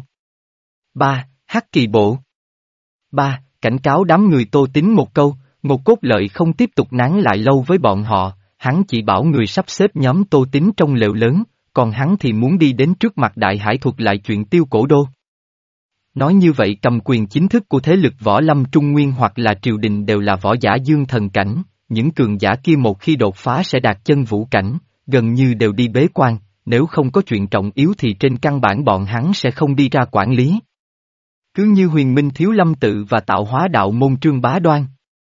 ba. Hắc Kỳ Bộ. ba. Cảnh cáo đám người Tô Tín một câu, Ngô Cốt Lợi không tiếp tục nán lại lâu với bọn họ, hắn chỉ bảo người sắp xếp nhóm Tô Tín trong lều lớn, còn hắn thì muốn đi đến trước mặt Đại Hải thuật lại chuyện Tiêu Cổ Đô. Nói như vậy cầm quyền chính thức của thế lực võ lâm Trung Nguyên hoặc là triều đình đều là võ giả dương thần cảnh, những cường giả kia một khi đột phá sẽ đạt chân vũ cảnh, gần như đều đi bế quan, nếu không có chuyện trọng yếu thì trên căn bản bọn hắn sẽ không đi ra quản lý. Cứ như Huyền Minh Thiếu Lâm Tự và Tạo Hóa Đạo Môn Trương Bá Đoan.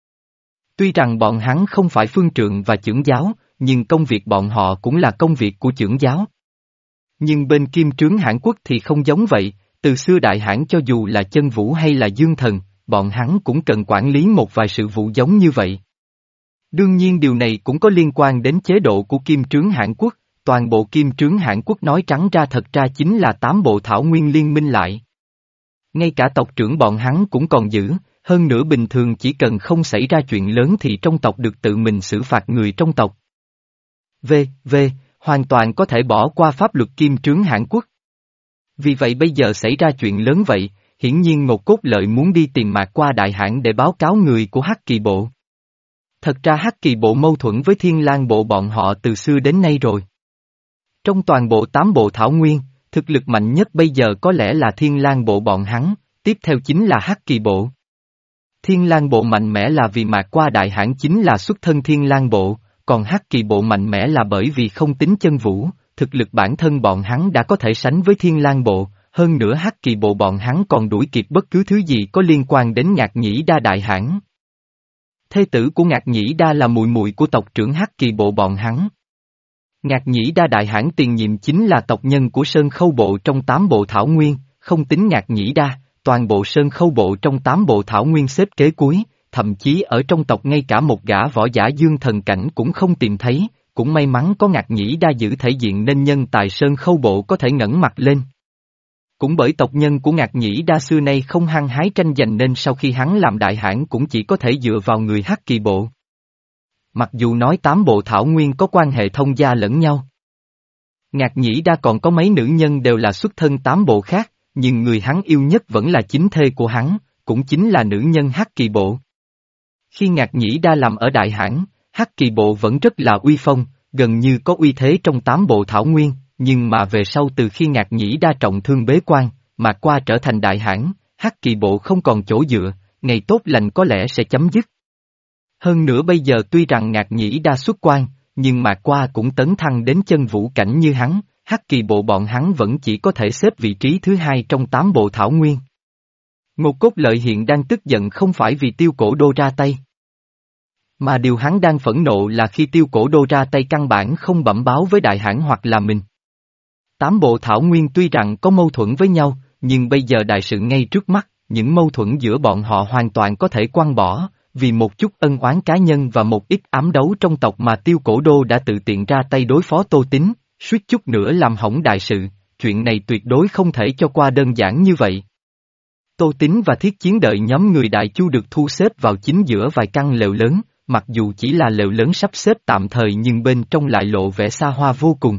Tuy rằng bọn hắn không phải phương trượng và chưởng giáo, nhưng công việc bọn họ cũng là công việc của chưởng giáo. Nhưng bên Kim Trướng Hãn Quốc thì không giống vậy, từ xưa Đại Hãn cho dù là chân vũ hay là dương thần, bọn hắn cũng cần quản lý một vài sự vụ giống như vậy. Đương nhiên điều này cũng có liên quan đến chế độ của Kim Trướng Hãn Quốc, toàn bộ Kim Trướng Hãn Quốc nói trắng ra thật ra chính là tám bộ thảo nguyên liên minh lại. Ngay cả tộc trưởng bọn hắn cũng còn giữ, hơn nữa bình thường chỉ cần không xảy ra chuyện lớn thì trong tộc được tự mình xử phạt người trong tộc. V. V. Hoàn toàn có thể bỏ qua pháp luật Kim Trướng Hãn Quốc. Vì vậy bây giờ xảy ra chuyện lớn vậy, hiển nhiên Ngô Cốt Lợi muốn đi tìm Mạc Qua Đại Hãn để báo cáo người của Hắc Kỳ Bộ. Thật ra Hắc Kỳ Bộ mâu thuẫn với Thiên Lang Bộ bọn họ từ xưa đến nay rồi. Trong toàn bộ tám bộ thảo nguyên, thực lực mạnh nhất bây giờ có lẽ là Thiên Lang Bộ bọn hắn, tiếp theo chính là Hắc Kỳ Bộ. Thiên Lang Bộ mạnh mẽ là vì Mạc Qua Đại Hãn chính là xuất thân Thiên Lang Bộ, còn Hắc Kỳ Bộ mạnh mẽ là bởi vì không tính chân vũ, thực lực bản thân bọn hắn đã có thể sánh với Thiên Lang Bộ, hơn nữa Hắc Kỳ Bộ bọn hắn còn đuổi kịp bất cứ thứ gì có liên quan đến Ngạc Nhĩ Đa Đại Hãn. Thê tử của Ngạc Nhĩ Đa là muội muội của tộc trưởng Hắc Kỳ Bộ bọn hắn. Ngạc Nhĩ Đa Đại Hãn tiền nhiệm chính là tộc nhân của Sơn Khâu Bộ trong tám bộ thảo nguyên, không tính Ngạc Nhĩ Đa, toàn bộ Sơn Khâu Bộ trong tám bộ thảo nguyên xếp kế cuối, thậm chí ở trong tộc ngay cả một gã võ giả dương thần cảnh cũng không tìm thấy, cũng may mắn có Ngạc Nhĩ Đa giữ thể diện nên nhân tài Sơn Khâu Bộ có thể ngẩng mặt lên. Cũng bởi tộc nhân của Ngạc Nhĩ Đa xưa nay không hăng hái tranh giành nên sau khi hắn làm đại hãn cũng chỉ có thể dựa vào người Hắc Kỳ Bộ. Mặc dù nói tám bộ thảo nguyên có quan hệ thông gia lẫn nhau. Ngạc Nhĩ Đa còn có mấy nữ nhân đều là xuất thân tám bộ khác, nhưng người hắn yêu nhất vẫn là chính thê của hắn, cũng chính là nữ nhân Hắc Kỳ Bộ. Khi Ngạc Nhĩ Đa làm ở đại hãn, Hắc Kỳ Bộ vẫn rất là uy phong, gần như có uy thế trong tám bộ thảo nguyên, nhưng mà về sau từ khi Ngạc Nhĩ Đa trọng thương bế quan, mà qua trở thành đại hãn, Hắc Kỳ Bộ không còn chỗ dựa, ngày tốt lành có lẽ sẽ chấm dứt. Hơn nữa bây giờ tuy rằng Ngạc Nhĩ Đa xuất quan, nhưng mà qua cũng tấn thăng đến chân vũ cảnh như hắn, Hắc Kỳ Bộ bọn hắn vẫn chỉ có thể xếp vị trí thứ hai trong tám bộ thảo nguyên. Ngô Cốt Lợi hiện đang tức giận không phải vì Tiêu Cổ Đô ra tay. Mà điều hắn đang phẫn nộ là khi Tiêu Cổ Đô ra tay căn bản không bẩm báo với đại hãn hoặc là mình. Tám bộ thảo nguyên tuy rằng có mâu thuẫn với nhau, nhưng bây giờ đại sự ngay trước mắt, những mâu thuẫn giữa bọn họ hoàn toàn có thể quăng bỏ, vì một chút ân oán cá nhân và một ít ám đấu trong tộc mà Tiêu Cổ Đô đã tự tiện ra tay đối phó Tô Tín, suýt chút nữa làm hỏng đại sự, chuyện này tuyệt đối không thể cho qua đơn giản như vậy. Tô Tín và Thiết Chiến đợi nhóm người Đại Chu được thu xếp vào chính giữa vài căn lều lớn, mặc dù chỉ là lều lớn sắp xếp tạm thời nhưng bên trong lại lộ vẻ xa hoa vô cùng.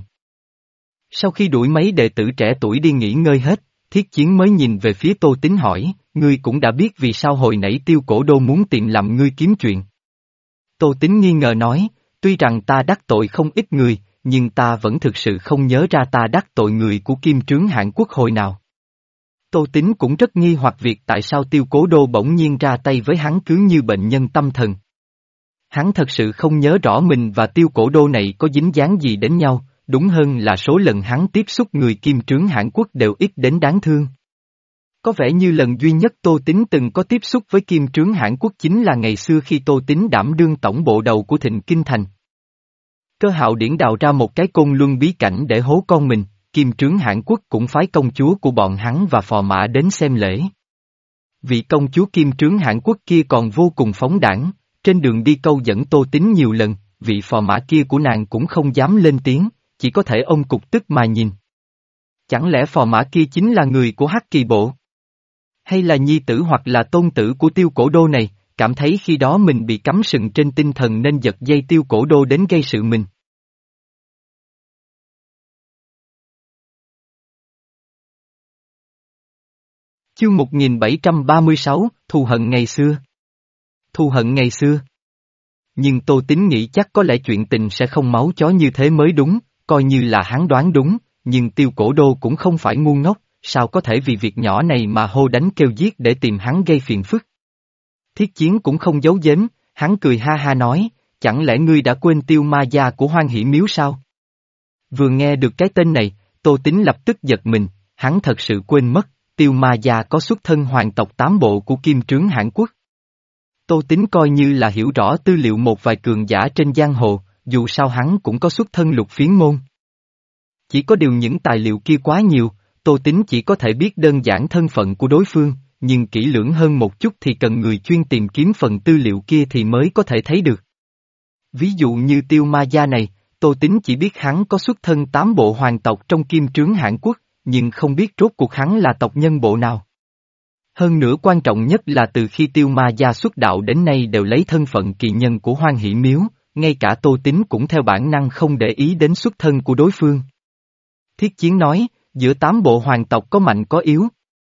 Sau khi đuổi mấy đệ tử trẻ tuổi đi nghỉ ngơi hết, Thiết Chiến mới nhìn về phía Tô Tín hỏi, ngươi cũng đã biết vì sao hồi nãy Tiêu Cổ Đô muốn tìm làm ngươi kiếm chuyện. Tô Tín nghi ngờ nói, tuy rằng ta đắc tội không ít người, nhưng ta vẫn thực sự không nhớ ra ta đắc tội người của Kim Trướng Hãn Quốc hồi nào. Tô Tín cũng rất nghi hoặc việc tại sao Tiêu Cổ Đô bỗng nhiên ra tay với hắn cứ như bệnh nhân tâm thần. Hắn thật sự không nhớ rõ mình và Tiêu Cổ Đô này có dính dáng gì đến nhau, đúng hơn là số lần hắn tiếp xúc người kim trướng Hàn Quốc đều ít đến đáng thương. Có vẻ như lần duy nhất Tô Tín từng có tiếp xúc với kim trướng Hàn Quốc chính là ngày xưa khi Tô Tín đảm đương tổng bộ đầu của Thịnh Kinh Thành. Cơ Hạo Điển đào ra một cái côn luân bí cảnh để hố con mình, kim trướng Hàn Quốc cũng phái công chúa của bọn hắn và phò mã đến xem lễ. Vị công chúa kim trướng Hàn Quốc kia còn vô cùng phóng đãng, trên đường đi câu dẫn Tô Tín nhiều lần, vị phò mã kia của nàng cũng không dám lên tiếng, chỉ có thể ôm cục tức mà nhìn. Chẳng lẽ phò mã kia chính là người của Hắc Kỳ Bộ? Hay là nhi tử hoặc là tôn tử của Tiêu Cổ Đô này, cảm thấy khi đó mình bị cắm sừng trên tinh thần nên giật dây Tiêu Cổ Đô đến gây sự mình? Chương một nghìn bảy trăm ba mươi sáu, Thù hận ngày xưa. Thù hận ngày xưa. Nhưng Tô Tín nghĩ chắc có lẽ chuyện tình sẽ không máu chó như thế mới đúng, coi như là hắn đoán đúng, nhưng Tiêu Cổ Đô cũng không phải ngu ngốc, sao có thể vì việc nhỏ này mà hô đánh kêu giết để tìm hắn gây phiền phức. Thiết Chiến cũng không giấu giếm, hắn cười ha ha nói, chẳng lẽ ngươi đã quên Tiêu Ma Gia của Hoan Hỷ Miếu sao? Vừa nghe được cái tên này, Tô Tín lập tức giật mình, hắn thật sự quên mất, Tiêu Ma Gia có xuất thân hoàng tộc tám bộ của kim trướng Hàn Quốc. Tô Tín coi như là hiểu rõ tư liệu một vài cường giả trên giang hồ, dù sao hắn cũng có xuất thân Lục Phiến môn. Chỉ có điều những tài liệu kia quá nhiều, Tô Tín chỉ có thể biết đơn giản thân phận của đối phương, nhưng kỹ lưỡng hơn một chút thì cần người chuyên tìm kiếm phần tư liệu kia thì mới có thể thấy được. Ví dụ như Tiêu Ma Gia này, Tô Tín chỉ biết hắn có xuất thân tám bộ hoàng tộc trong kim trướng Hàn Quốc, nhưng không biết rốt cuộc hắn là tộc nhân bộ nào. Hơn nữa quan trọng nhất là từ khi Tiêu Ma Gia xuất đạo đến nay đều lấy thân phận kỳ nhân của Hoan Hỷ Miếu, ngay cả Tô Tín cũng theo bản năng không để ý đến xuất thân của đối phương. Thiết Chiến nói, giữa tám bộ hoàng tộc có mạnh có yếu.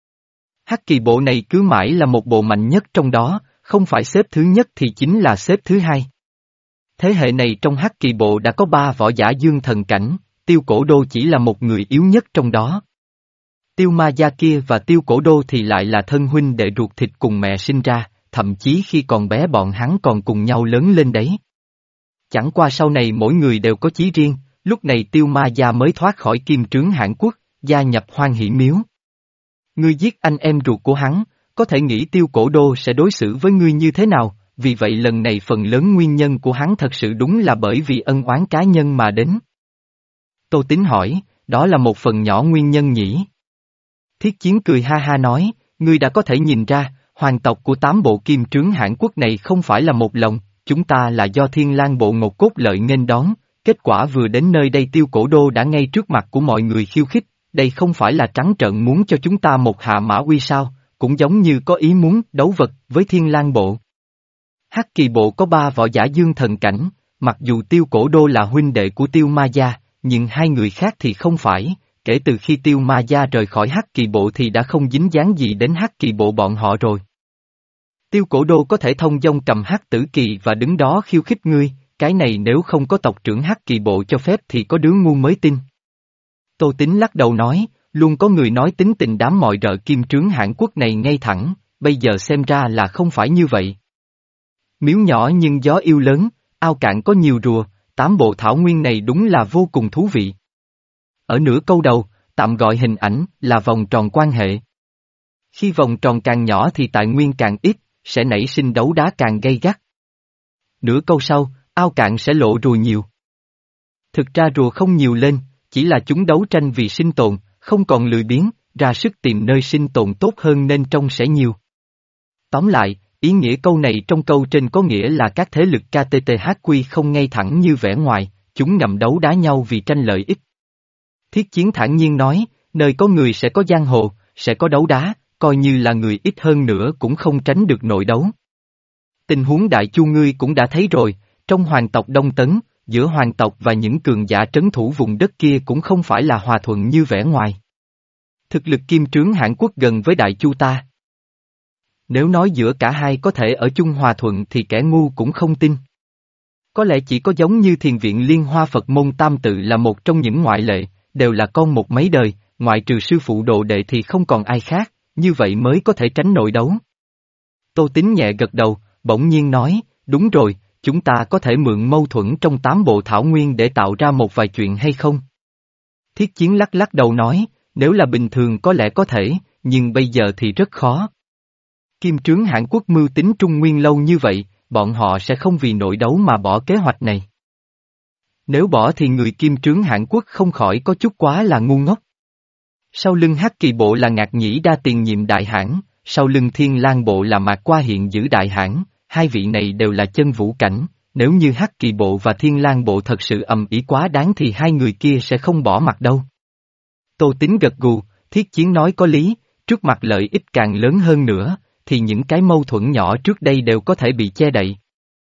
Hắc Kỳ Bộ này cứ mãi là một bộ mạnh nhất trong đó, không phải xếp thứ nhất thì chính là xếp thứ hai. Thế hệ này trong Hắc Kỳ Bộ đã có ba võ giả dương thần cảnh, Tiêu Cổ Đô chỉ là một người yếu nhất trong đó. Tiêu Ma Gia kia và Tiêu Cổ Đô thì lại là thân huynh đệ ruột thịt cùng mẹ sinh ra, thậm chí khi còn bé bọn hắn còn cùng nhau lớn lên đấy. Chẳng qua sau này mỗi người đều có chí riêng, lúc này Tiêu Ma Gia mới thoát khỏi kim trướng Hàn Quốc, gia nhập Hoan Hỷ Miếu. Ngươi giết anh em ruột của hắn, có thể nghĩ Tiêu Cổ Đô sẽ đối xử với ngươi như thế nào, vì vậy lần này phần lớn nguyên nhân của hắn thật sự đúng là bởi vì ân oán cá nhân mà đến. Tô Tín hỏi, đó là một phần nhỏ nguyên nhân nhỉ? Thiết Chiến cười ha ha nói, ngươi đã có thể nhìn ra, hoàng tộc của tám bộ kim trướng Hàn Quốc này không phải là một lòng, chúng ta là do Thiên Lang bộ Ngột Cốt Lợi nghênh đón, kết quả vừa đến nơi đây Tiêu Cổ Đô đã ngay trước mặt của mọi người khiêu khích, đây không phải là trắng trợn muốn cho chúng ta một hạ mã uy sao, cũng giống như có ý muốn đấu vật với Thiên Lang bộ. Hắc Kỳ Bộ có ba võ giả dương thần cảnh, mặc dù Tiêu Cổ Đô là huynh đệ của Tiêu Ma Gia, nhưng hai người khác thì không phải. Kể từ khi Tiêu Ma Gia rời khỏi Hắc Kỳ Bộ thì đã không dính dáng gì đến Hắc Kỳ Bộ bọn họ rồi. Tiêu Cổ Đô có thể thông dong cầm Hắc Tử Kỳ và đứng đó khiêu khích ngươi, cái này nếu không có tộc trưởng Hắc Kỳ Bộ cho phép thì có đứa ngu mới tin. Tô Tín lắc đầu nói, luôn có người nói tính tình đám mọi rợ kim trướng Hàn Quốc này ngay thẳng, bây giờ xem ra là không phải như vậy. Miếu nhỏ nhưng gió yêu lớn, ao cạn có nhiều rùa, tám bộ thảo nguyên này đúng là vô cùng thú vị. Ở nửa câu đầu, tạm gọi hình ảnh là vòng tròn quan hệ. Khi vòng tròn càng nhỏ thì tài nguyên càng ít, sẽ nảy sinh đấu đá càng gay gắt. Nửa câu sau, ao cạn sẽ lộ rùa nhiều. Thực ra rùa không nhiều lên, chỉ là chúng đấu tranh vì sinh tồn, không còn lười biếng, ra sức tìm nơi sinh tồn tốt hơn nên trông sẽ nhiều. Tóm lại, ý nghĩa câu này trong câu trên có nghĩa là các thế lực ca tê tê hát quy không ngay thẳng như vẻ ngoài, chúng ngầm đấu đá nhau vì tranh lợi ích. Thiết Chiến thản nhiên nói, nơi có người sẽ có giang hồ, sẽ có đấu đá, coi như là người ít hơn nữa cũng không tránh được nội đấu. Tình huống Đại Chu ngươi cũng đã thấy rồi, trong hoàng tộc Đông Tấn, giữa hoàng tộc và những cường giả trấn thủ vùng đất kia cũng không phải là hòa thuận như vẻ ngoài. Thực lực kim trướng Hàn Quốc gần với Đại Chu ta. Nếu nói giữa cả hai có thể ở chung hòa thuận thì kẻ ngu cũng không tin. Có lẽ chỉ có giống như thiền viện Liên Hoa Phật môn Tam Tự là một trong những ngoại lệ, đều là con một mấy đời, ngoại trừ sư phụ đồ đệ thì không còn ai khác, như vậy mới có thể tránh nội đấu. Tô Tín nhẹ gật đầu, bỗng nhiên nói, đúng rồi, chúng ta có thể mượn mâu thuẫn trong tám bộ thảo nguyên để tạo ra một vài chuyện hay không? Thiết Chiến lắc lắc đầu nói, nếu là bình thường có lẽ có thể, nhưng bây giờ thì rất khó. Kim trướng Hãn Quốc mưu tính Trung Nguyên lâu như vậy, bọn họ sẽ không vì nội đấu mà bỏ kế hoạch này. Nếu bỏ thì người Kim trướng Hãn Quốc không khỏi có chút quá là ngu ngốc. Sau lưng Hắc Kỳ bộ là Ngạc Nhĩ Đa tiền nhiệm đại hãn, sau lưng Thiên Lang bộ là Mạc Qua hiện giữ đại hãn, hai vị này đều là chân vũ cảnh, nếu như Hắc Kỳ bộ và Thiên Lang bộ thật sự ầm ĩ quá đáng thì hai người kia sẽ không bỏ mặt đâu. Tô Tín gật gù, Thiết Chiến nói có lý, trước mặt lợi ích càng lớn hơn nữa, thì những cái mâu thuẫn nhỏ trước đây đều có thể bị che đậy.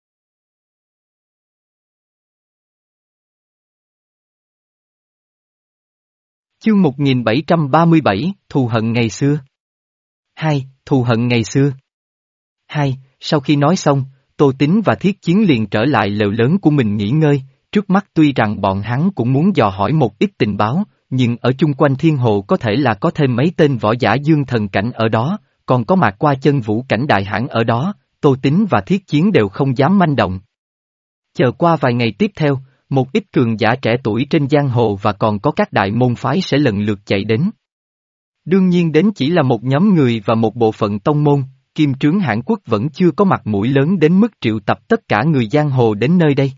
Chương một nghìn bảy trăm ba mươi bảy, Thù hận ngày xưa. Hai, Thù hận ngày xưa. Hai, sau khi nói xong, Tô Tín và Thiết Chiến liền trở lại lều lớn của mình nghỉ ngơi, trước mắt tuy rằng bọn hắn cũng muốn dò hỏi một ít tình báo, nhưng ở chung quanh thiên hồ có thể là có thêm mấy tên võ giả dương thần cảnh ở đó, còn có Mạc Qua chân vũ cảnh đại hãn ở đó, Tô Tín và Thiết Chiến đều không dám manh động. Chờ qua vài ngày tiếp theo, một ít cường giả trẻ tuổi trên giang hồ và còn có các đại môn phái sẽ lần lượt chạy đến. Đương nhiên đến chỉ là một nhóm người và một bộ phận tông môn, Kim trướng Hãn Quốc vẫn chưa có mặt mũi lớn đến mức triệu tập tất cả người giang hồ đến nơi đây.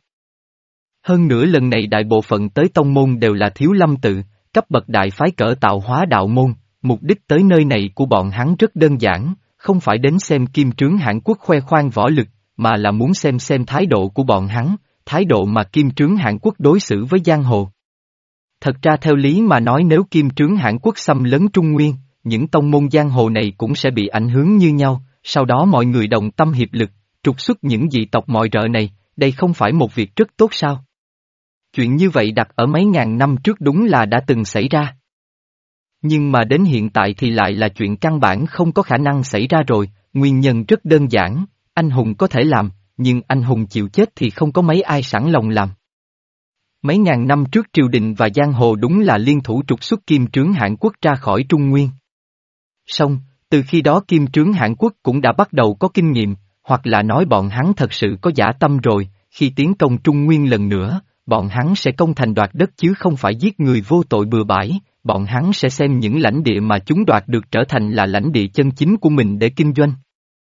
Hơn nữa lần này đại bộ phận tới tông môn đều là thiếu lâm tự, cấp bậc đại phái cỡ tạo hóa đạo môn, mục đích tới nơi này của bọn hắn rất đơn giản, không phải đến xem Kim trướng Hãn Quốc khoe khoang võ lực, mà là muốn xem xem thái độ của bọn hắn, thái độ mà Kim trướng Hãn Quốc đối xử với giang hồ. Thật ra theo lý mà nói nếu Kim trướng Hãn Quốc xâm lấn Trung Nguyên, những tông môn giang hồ này cũng sẽ bị ảnh hưởng như nhau, sau đó mọi người đồng tâm hiệp lực, trục xuất những dị tộc mọi rợ này, đây không phải một việc rất tốt sao? Chuyện như vậy đặt ở mấy ngàn năm trước đúng là đã từng xảy ra. Nhưng mà đến hiện tại thì lại là chuyện căn bản không có khả năng xảy ra rồi, nguyên nhân rất đơn giản, anh hùng có thể làm, nhưng anh hùng chịu chết thì không có mấy ai sẵn lòng làm. Mấy ngàn năm trước triều đình và giang hồ đúng là liên thủ trục xuất Kim trướng Hãn Quốc ra khỏi Trung Nguyên. Song, từ khi đó Kim trướng Hãn Quốc cũng đã bắt đầu có kinh nghiệm, hoặc là nói bọn hắn thật sự có dã tâm rồi, khi tiến công Trung Nguyên lần nữa, bọn hắn sẽ công thành đoạt đất chứ không phải giết người vô tội bừa bãi, bọn hắn sẽ xem những lãnh địa mà chúng đoạt được trở thành là lãnh địa chân chính của mình để kinh doanh.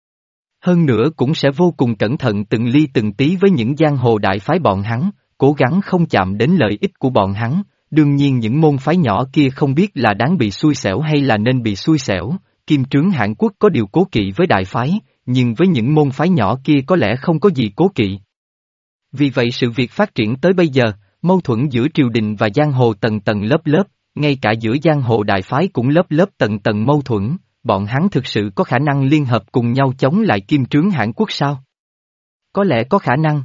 Hơn nữa cũng sẽ vô cùng cẩn thận từng ly từng tí với những giang hồ đại phái bọn hắn, cố gắng không chạm đến lợi ích của bọn hắn, đương nhiên những môn phái nhỏ kia không biết là đáng bị xui xẻo hay là nên bị xui xẻo, Kim trướng Hãn Quốc có điều cố kỵ với đại phái, nhưng với những môn phái nhỏ kia có lẽ không có gì cố kỵ. Vì vậy sự việc phát triển tới bây giờ, mâu thuẫn giữa triều đình và giang hồ tầng tầng lớp lớp, ngay cả giữa giang hồ đại phái cũng lớp lớp tầng tầng mâu thuẫn, bọn hắn thực sự có khả năng liên hợp cùng nhau chống lại Kim trướng Hãn Quốc sao? Có lẽ có khả năng.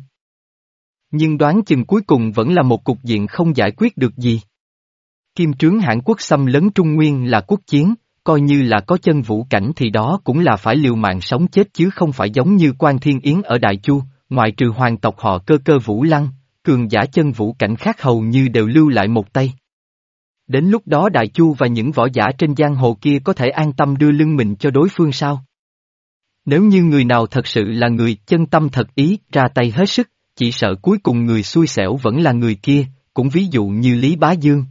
Nhưng đoán chừng cuối cùng vẫn là một cục diện không giải quyết được gì. Kim trướng Hãn Quốc xâm lấn Trung Nguyên là quốc chiến, coi như là có chân vũ cảnh thì đó cũng là phải liều mạng sống chết chứ không phải giống như Quan Thiên Yến ở Đại Chu, ngoại trừ hoàng tộc họ Cơ Cơ Vũ Lăng, cường giả chân vũ cảnh khác hầu như đều lưu lại một tay. Đến lúc đó Đại Chu và những võ giả trên giang hồ kia có thể an tâm đưa lưng mình cho đối phương sao? Nếu như người nào thật sự là người chân tâm thật ý ra tay hết sức, chỉ sợ cuối cùng người xui xẻo vẫn là người kia, cũng ví dụ như Lý Bá Dương.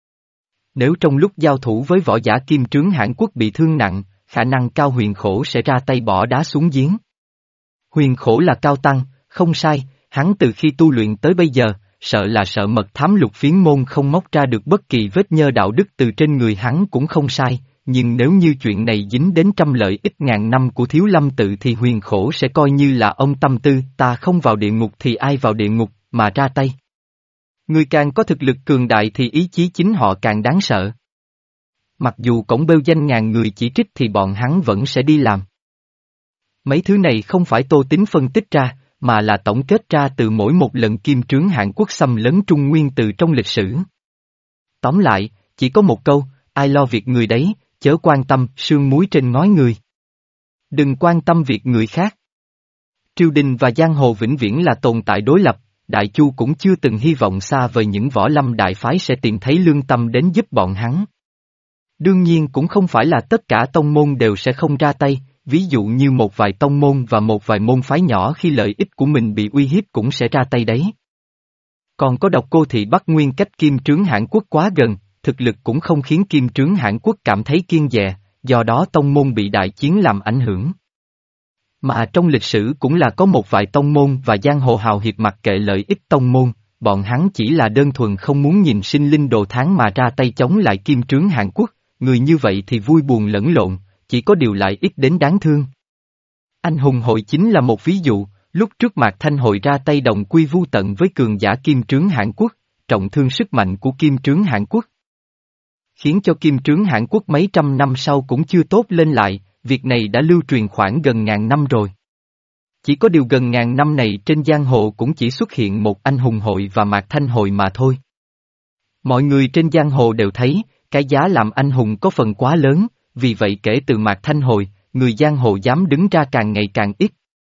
Nếu trong lúc giao thủ với võ giả Kim trướng Hãn Quốc bị thương nặng, khả năng Cao Huyền Khổ sẽ ra tay bỏ đá xuống giếng. Huyền Khổ là cao tăng, không sai, hắn từ khi tu luyện tới bây giờ, sợ là sợ mật thám lục phiến môn không móc ra được bất kỳ vết nhơ đạo đức từ trên người hắn cũng không sai, nhưng nếu như chuyện này dính đến trăm lợi ích ngàn năm của Thiếu Lâm tự thì Huyền Khổ sẽ coi như là ông tâm tư, ta không vào địa ngục thì ai vào địa ngục, mà ra tay. Người càng có thực lực cường đại thì ý chí chính họ càng đáng sợ. Mặc dù cổng bêu danh ngàn người chỉ trích thì bọn hắn vẫn sẽ đi làm. Mấy thứ này không phải Tô Tín phân tích ra, mà là tổng kết ra từ mỗi một lần Kim trướng Hãn Quốc xâm lấn Trung Nguyên từ trong lịch sử. Tóm lại, chỉ có một câu, ai lo việc người đấy, chớ quan tâm sương muối trên ngói người. Đừng quan tâm việc người khác. Triều đình và giang hồ vĩnh viễn là tồn tại đối lập, Đại Chu cũng chưa từng hy vọng xa vời những võ lâm đại phái sẽ tìm thấy lương tâm đến giúp bọn hắn. Đương nhiên cũng không phải là tất cả tông môn đều sẽ không ra tay, ví dụ như một vài tông môn và một vài môn phái nhỏ khi lợi ích của mình bị uy hiếp cũng sẽ ra tay đấy. Còn có Độc Cô Thị Bắc Nguyên cách Kim Trướng Hãn Quốc quá gần, thực lực cũng không khiến Kim Trướng Hãn Quốc cảm thấy kiêng dè, do đó tông môn bị đại chiến làm ảnh hưởng. Mà trong lịch sử cũng là có một vài tông môn và giang hồ hào hiệp mặc kệ lợi ích tông môn, bọn hắn chỉ là đơn thuần không muốn nhìn sinh linh đồ tháng mà ra tay chống lại Kim Trướng Hãn Quốc, người như vậy thì vui buồn lẫn lộn, chỉ có điều lại ít đến đáng thương. Anh hùng hội chính là một ví dụ, lúc trước Mạc Thanh hội ra tay đồng quy vu tận với cường giả Kim Trướng Hãn Quốc, trọng thương sức mạnh của Kim Trướng Hãn Quốc. Khiến cho Kim Trướng Hãn Quốc mấy trăm năm sau cũng chưa tốt lên lại, việc này đã lưu truyền khoảng gần ngàn năm rồi. Chỉ có điều gần ngàn năm này trên giang hồ cũng chỉ xuất hiện một anh hùng hội và Mạc Thanh hội mà thôi. Mọi người trên giang hồ đều thấy, cái giá làm anh hùng có phần quá lớn, vì vậy kể từ Mạc Thanh hội, người giang hồ dám đứng ra càng ngày càng ít.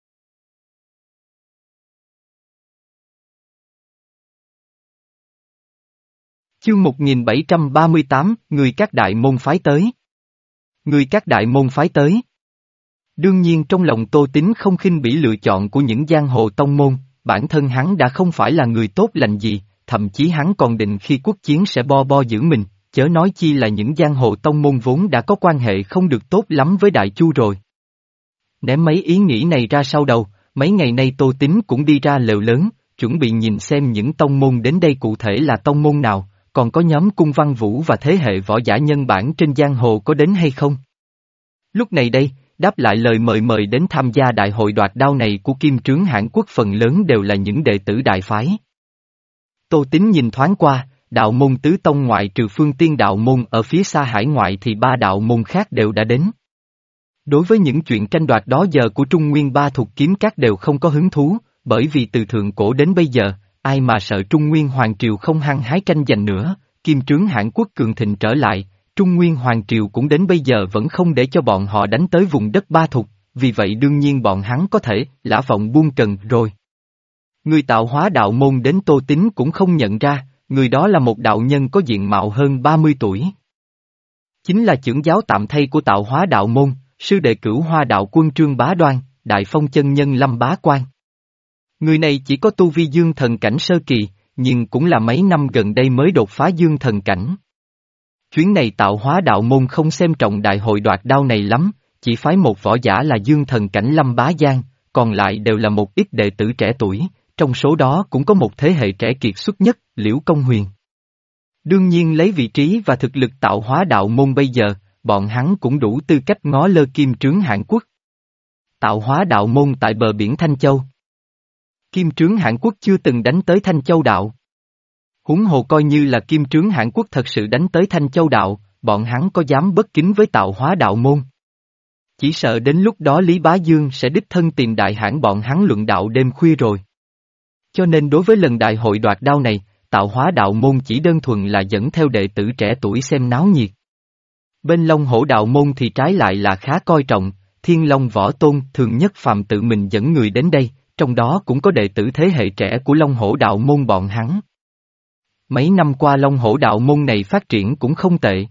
Chương một nghìn bảy trăm ba mươi tám, người các đại môn phái tới. Người các đại môn phái tới. Đương nhiên trong lòng Tô Tín không khinh bỉ lựa chọn của những giang hồ tông môn, bản thân hắn đã không phải là người tốt lành gì, thậm chí hắn còn định khi quốc chiến sẽ bo bo giữ mình, chớ nói chi là những giang hồ tông môn vốn đã có quan hệ không được tốt lắm với Đại Chu rồi. Ném mấy ý nghĩ này ra sau đầu, mấy ngày nay Tô Tín cũng đi ra lều lớn, chuẩn bị nhìn xem những tông môn đến đây cụ thể là tông môn nào, còn có nhóm cung văn vũ và thế hệ võ giả nhân bản trên giang hồ có đến hay không. Lúc này đây, đáp lại lời mời mời đến tham gia đại hội đoạt đao này của Kim Trướng Hãn Quốc phần lớn đều là những đệ tử đại phái. Tô Tín nhìn thoáng qua, đạo môn tứ tông ngoại trừ Phương Tiên đạo môn ở phía xa hải ngoại thì ba đạo môn khác đều đã đến. Đối với những chuyện tranh đoạt đó giờ của Trung Nguyên ba thuộc kiếm các đều không có hứng thú, bởi vì từ thượng cổ đến bây giờ, ai mà sợ Trung Nguyên Hoàng Triều không hăng hái tranh giành nữa, Kim Trướng Hãn Quốc cường thịnh trở lại, Trung Nguyên Hoàng Triều cũng đến bây giờ vẫn không để cho bọn họ đánh tới vùng đất ba thục, vì vậy đương nhiên bọn hắn có thể lã vọng buông cần rồi. Người tạo hóa đạo môn đến Tô Tín cũng không nhận ra, người đó là một đạo nhân có diện mạo hơn ba mươi tuổi. Chính là chưởng giáo tạm thay của tạo hóa đạo môn, sư đệ Cửu Hoa đạo quân Trương Bá Đoan, đại phong chân nhân Lâm Bá Quan. Người này chỉ có tu vi dương thần cảnh sơ kỳ, nhưng cũng là mấy năm gần đây mới đột phá dương thần cảnh. Chuyến này tạo hóa đạo môn không xem trọng đại hội đoạt đao này lắm, chỉ phái một võ giả là dương thần cảnh Lâm Bá Giang, còn lại đều là một ít đệ tử trẻ tuổi, trong số đó cũng có một thế hệ trẻ kiệt xuất nhất, Liễu Công Huyền. Đương nhiên lấy vị trí và thực lực tạo hóa đạo môn bây giờ, bọn hắn cũng đủ tư cách ngó lơ Kim Trướng Hãn Quốc. Tạo hóa đạo môn tại bờ biển Thanh Châu. Kim Trướng Hãn Quốc chưa từng đánh tới Thanh Châu đạo. Huống hồ coi như là Kim Trướng Hãn Quốc thật sự đánh tới Thanh Châu đạo, bọn hắn có dám bất kính với tạo hóa đạo môn. Chỉ sợ đến lúc đó Lý Bá Dương sẽ đích thân tìm đại hãn bọn hắn luận đạo đêm khuya rồi. Cho nên đối với lần đại hội đoạt đao này, tạo hóa đạo môn chỉ đơn thuần là dẫn theo đệ tử trẻ tuổi xem náo nhiệt. Bên Long Hổ đạo môn thì trái lại là khá coi trọng, Thiên Long Võ Tôn Thường Nhất Phàm tự mình dẫn người đến đây, trong đó cũng có đệ tử thế hệ trẻ của Long Hổ đạo môn bọn hắn. Mấy năm qua Long Hổ đạo môn này phát triển cũng không tệ.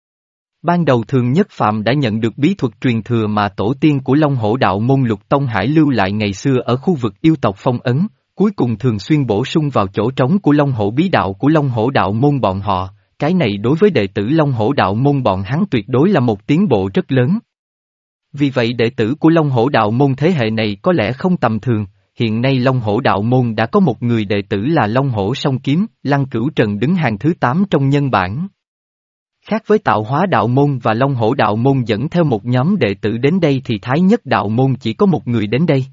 Ban đầu Thường Nhất Phàm đã nhận được bí thuật truyền thừa mà tổ tiên của Long Hổ đạo môn Lục Tông Hải lưu lại ngày xưa ở khu vực yêu tộc Phong Ấn, cuối cùng thường xuyên bổ sung vào chỗ trống của Long Hổ bí đạo của Long Hổ đạo môn bọn họ, cái này đối với đệ tử Long Hổ đạo môn bọn hắn tuyệt đối là một tiến bộ rất lớn. Vì vậy đệ tử của Long Hổ đạo môn thế hệ này có lẽ không tầm thường, hiện nay Long Hổ đạo môn đã có một người đệ tử là Long Hổ Song Kiếm, Lăng Cửu Trần đứng hàng thứ tám trong nhân bản. Khác với tạo hóa đạo môn và Long Hổ đạo môn dẫn theo một nhóm đệ tử đến đây thì Thái Nhất đạo môn chỉ có một người đến đây.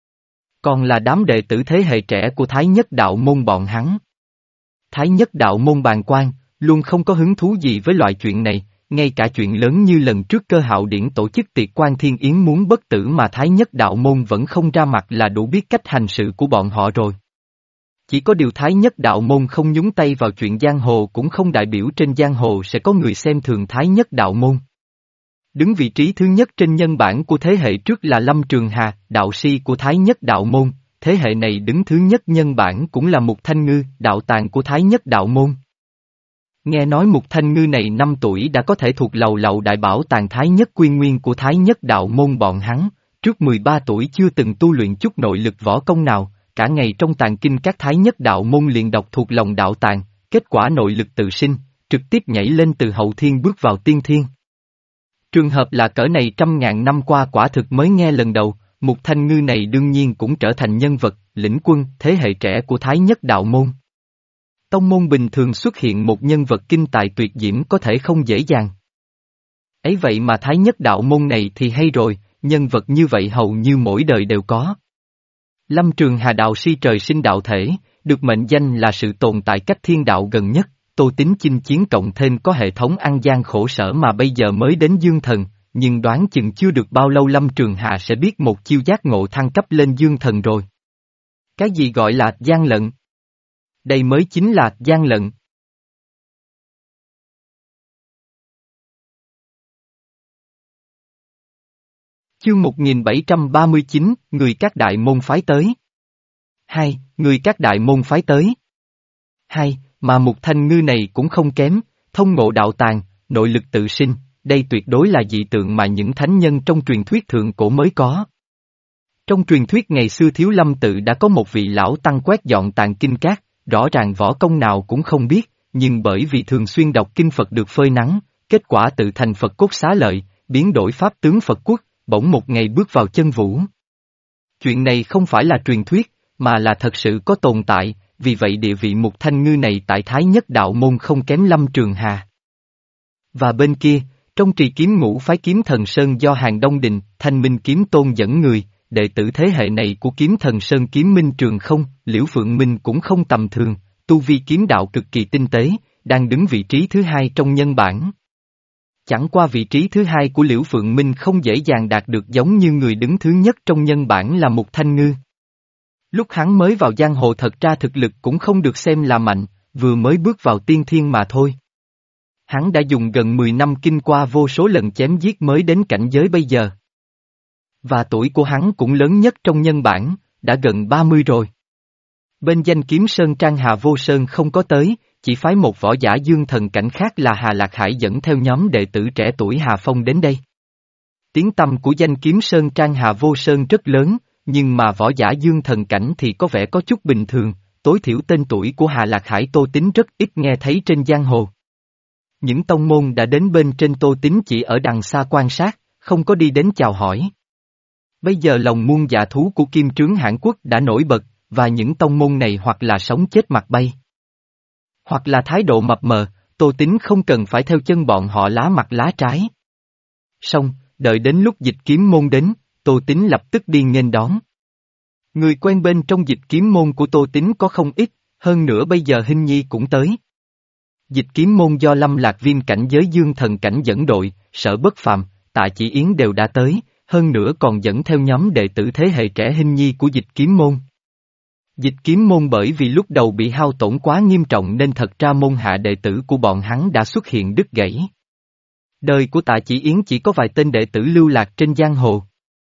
Còn là đám đệ tử thế hệ trẻ của Thái Nhất đạo môn bọn hắn. Thái Nhất đạo môn bàng quan, luôn không có hứng thú gì với loại chuyện này, ngay cả chuyện lớn như lần trước Cơ Hạo Điển tổ chức tiệc quan thiên yến muốn bất tử mà Thái Nhất đạo môn vẫn không ra mặt là đủ biết cách hành sự của bọn họ rồi. Chỉ có điều Thái Nhất đạo môn không nhúng tay vào chuyện giang hồ cũng không đại biểu trên giang hồ sẽ có người xem thường Thái Nhất đạo môn. Đứng vị trí thứ nhất trên nhân bản của thế hệ trước là Lâm Trường Hà, đạo sĩ của Thái Nhất đạo môn, thế hệ này đứng thứ nhất nhân bản cũng là Mục Thanh Ngư, đạo tàng của Thái Nhất đạo môn. Nghe nói Mục Thanh Ngư này năm tuổi đã có thể thuộc lầu lậu đại bảo tàng Thái Nhất Quy Nguyên của Thái Nhất Đạo Môn bọn hắn, trước mười ba tuổi chưa từng tu luyện chút nội lực võ công nào, cả ngày trong tàng kinh các Thái Nhất Đạo Môn liền đọc thuộc lòng đạo tàng, kết quả nội lực tự sinh, trực tiếp nhảy lên từ hậu thiên bước vào tiên thiên. Trường hợp là cỡ này trăm ngàn năm qua quả thực mới nghe lần đầu, Mục Thanh Ngư này đương nhiên cũng trở thành nhân vật, lĩnh quân, thế hệ trẻ của Thái Nhất Đạo Môn. Tông môn bình thường xuất hiện một nhân vật kinh tài tuyệt diễm có thể không dễ dàng. Ấy vậy mà Thái Nhất Đạo Môn này thì hay rồi, nhân vật như vậy hầu như mỗi đời đều có. Lâm Trường Hà đạo si trời sinh đạo thể, được mệnh danh là sự tồn tại cách thiên đạo gần nhất, Tô Tín chinh chiến cộng thêm có hệ thống ăn gian khổ sở mà bây giờ mới đến dương thần, nhưng đoán chừng chưa được bao lâu Lâm Trường Hà sẽ biết một chiêu giác ngộ thăng cấp lên dương thần rồi. Cái gì gọi là gian lận? Đây mới chính là gian lận. Chương một nghìn bảy trăm ba mươi chín, người các đại môn phái tới. Hai, người các đại môn phái tới. Hai, mà Mục Thanh Ngư này cũng không kém, thông ngộ đạo tàng, nội lực tự sinh, đây tuyệt đối là dị tượng mà những thánh nhân trong truyền thuyết thượng cổ mới có. Trong truyền thuyết ngày xưa Thiếu Lâm tự đã có một vị lão tăng quét dọn tàng kinh cát, rõ ràng võ công nào cũng không biết, nhưng bởi vì thường xuyên đọc kinh Phật được phơi nắng, kết quả tự thành Phật cốt xá lợi, biến đổi pháp tướng Phật quốc, bỗng một ngày bước vào chân vũ. Chuyện này không phải là truyền thuyết, mà là thật sự có tồn tại, vì vậy địa vị Mục Thanh Ngư này tại Thái Nhất Đạo Môn không kém Lâm Trường Hà. Và bên kia, trong trì kiếm ngũ phái kiếm thần Sơn do Hàng Đông Đình, Thanh Minh Kiếm Tôn dẫn người, đệ tử thế hệ này của kiếm thần Sơn Kiếm Minh Trường không, Liễu Phượng Minh cũng không tầm thường, tu vi kiếm đạo cực kỳ tinh tế, đang đứng vị trí thứ hai trong nhân bảng. Chẳng qua vị trí thứ hai của Liễu Phượng Minh không dễ dàng đạt được giống như người đứng thứ nhất trong nhân bảng là Mục Thanh Ngư. Lúc hắn mới vào giang hồ thật ra thực lực cũng không được xem là mạnh, vừa mới bước vào tiên thiên mà thôi. Hắn đã dùng gần mười năm kinh qua vô số lần chém giết mới đến cảnh giới bây giờ. Và tuổi của hắn cũng lớn nhất trong nhân bản, đã gần ba mươi rồi. Bên danh kiếm Sơn Trang Hà Vô Sơn không có tới, chỉ phái một võ giả dương thần cảnh khác là Hà Lạc Hải dẫn theo nhóm đệ tử trẻ tuổi Hà Phong đến đây. Tiếng tăm của danh kiếm Sơn Trang Hà Vô Sơn rất lớn, nhưng mà võ giả dương thần cảnh thì có vẻ có chút bình thường, tối thiểu tên tuổi của Hà Lạc Hải Tô Tín rất ít nghe thấy trên giang hồ. Những tông môn đã đến bên trên Tô Tín chỉ ở đằng xa quan sát, không có đi đến chào hỏi. Bây giờ lòng muôn dạ thú của Kim Trướng Hãn Quốc đã nổi bật, và những tông môn này hoặc là sống chết mặt bay, hoặc là thái độ mập mờ, Tô Tín không cần phải theo chân bọn họ lá mặt lá trái. Xong, đợi đến lúc dịch kiếm môn đến, Tô Tín lập tức đi nghênh đón. Người quen bên trong dịch kiếm môn của Tô Tín có không ít, hơn nữa bây giờ Hinh Nhi cũng tới. Dịch kiếm môn do Lâm Lạc Viêm cảnh giới dương thần cảnh dẫn đội, Sở Bất Phàm, Tạ Chỉ Yến đều đã tới, hơn nữa còn dẫn theo nhóm đệ tử thế hệ trẻ Hinh Nhi của dịch kiếm môn. Dịch kiếm môn bởi vì lúc đầu bị hao tổn quá nghiêm trọng nên thật ra môn hạ đệ tử của bọn hắn đã xuất hiện đứt gãy. Đời của Tạ Chỉ Yến chỉ có vài tên đệ tử lưu lạc trên giang hồ.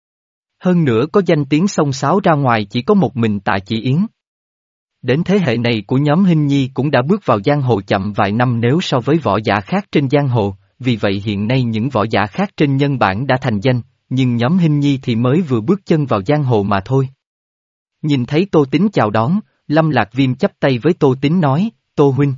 Hơn nữa có danh tiếng xông xáo ra ngoài chỉ có một mình Tạ Chỉ Yến. Đến thế hệ này của nhóm Hinh Nhi cũng đã bước vào giang hồ chậm vài năm nếu so với võ giả khác trên giang hồ, vì vậy hiện nay những võ giả khác trên nhân bản đã thành danh, nhưng nhóm Hinh Nhi thì mới vừa bước chân vào giang hồ mà thôi. Nhìn thấy Tô Tín chào đón, Lâm Lạc Viêm chắp tay với Tô Tín nói, Tô huynh.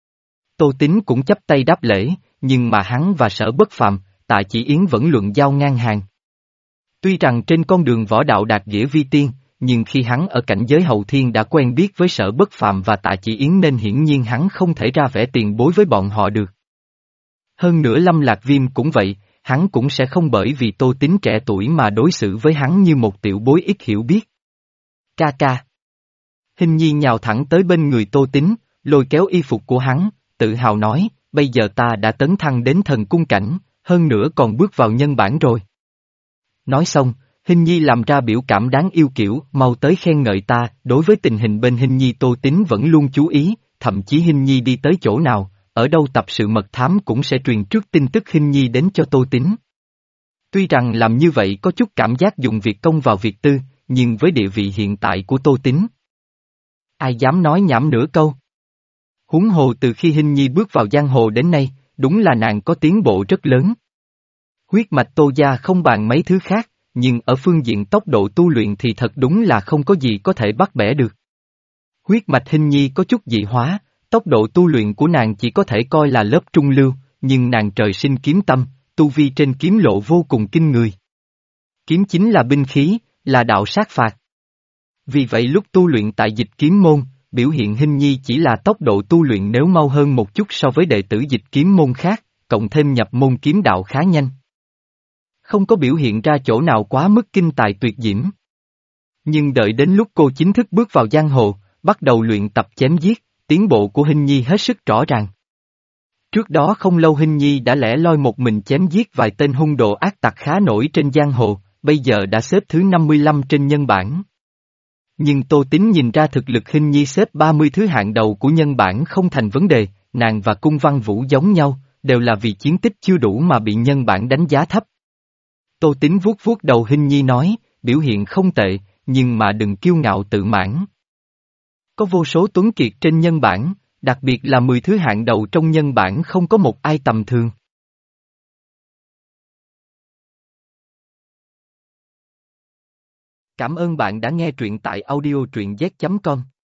Tô Tín cũng chắp tay đáp lễ, nhưng mà hắn và Sở Bất Phàm, Tạ Chỉ Yến vẫn luận giao ngang hàng. Tuy rằng trên con đường võ đạo đạt nghĩa vi tiên, nhưng khi hắn ở cảnh giới hậu thiên đã quen biết với Sở Bất Phàm và Tạ Chỉ Yến nên hiển nhiên hắn không thể ra vẻ tiền bối với bọn họ được. Hơn nữa Lâm Lạc Viêm cũng vậy, hắn cũng sẽ không bởi vì Tô Tín trẻ tuổi mà đối xử với hắn như một tiểu bối ít hiểu biết. Ca ca. Hinh Nhi nhào thẳng tới bên người Tô Tín, lôi kéo y phục của hắn, tự hào nói, bây giờ ta đã tấn thăng đến thần cung cảnh, hơn nữa còn bước vào nhân bản rồi. Nói xong, Hinh Nhi làm ra biểu cảm đáng yêu kiểu, mau tới khen ngợi ta, đối với tình hình bên Hinh Nhi Tô Tín vẫn luôn chú ý, thậm chí Hinh Nhi đi tới chỗ nào, ở đâu tập sự mật thám cũng sẽ truyền trước tin tức Hinh Nhi đến cho Tô Tín. Tuy rằng làm như vậy có chút cảm giác dùng việc công vào việc tư, nhưng với địa vị hiện tại của Tô Tín, ai dám nói nhảm nửa câu. Huống hồ từ khi Hình Nhi bước vào giang hồ đến nay, đúng là nàng có tiến bộ rất lớn. Huyết mạch Tô gia không bàn mấy thứ khác, nhưng ở phương diện tốc độ tu luyện thì thật đúng là không có gì có thể bắt bẻ được. Huyết mạch Hình Nhi có chút dị hóa, tốc độ tu luyện của nàng chỉ có thể coi là lớp trung lưu, nhưng nàng trời sinh kiếm tâm, tu vi trên kiếm lộ vô cùng kinh người. Kiếm chính là binh khí, là đạo sát phạt. Vì vậy lúc tu luyện tại dịch kiếm môn, biểu hiện Hình Nhi chỉ là tốc độ tu luyện nếu mau hơn một chút so với đệ tử dịch kiếm môn khác, cộng thêm nhập môn kiếm đạo khá nhanh. Không có biểu hiện ra chỗ nào quá mức kinh tài tuyệt diễm. Nhưng đợi đến lúc cô chính thức bước vào giang hồ, bắt đầu luyện tập chém giết, tiến bộ của Hình Nhi hết sức rõ ràng. Trước đó không lâu Hình Nhi đã lẻ loi một mình chém giết vài tên hung đồ ác tặc khá nổi trên giang hồ, bây giờ đã xếp thứ năm mươi lăm trên nhân bảng. Nhưng Tô Tín nhìn ra thực lực Hình Nhi xếp ba mươi thứ hạng đầu của nhân bảng không thành vấn đề, nàng và Cung Văn Vũ giống nhau, đều là vì chiến tích chưa đủ mà bị nhân bảng đánh giá thấp. Tô Tín vuốt vuốt đầu Hình Nhi nói, biểu hiện không tệ, nhưng mà đừng kiêu ngạo tự mãn. Có vô số tuấn kiệt trên nhân bảng, đặc biệt là mười thứ hạng đầu trong nhân bảng không có một ai tầm thường. Cảm ơn bạn đã nghe truyện tại audio truyện z chấm com.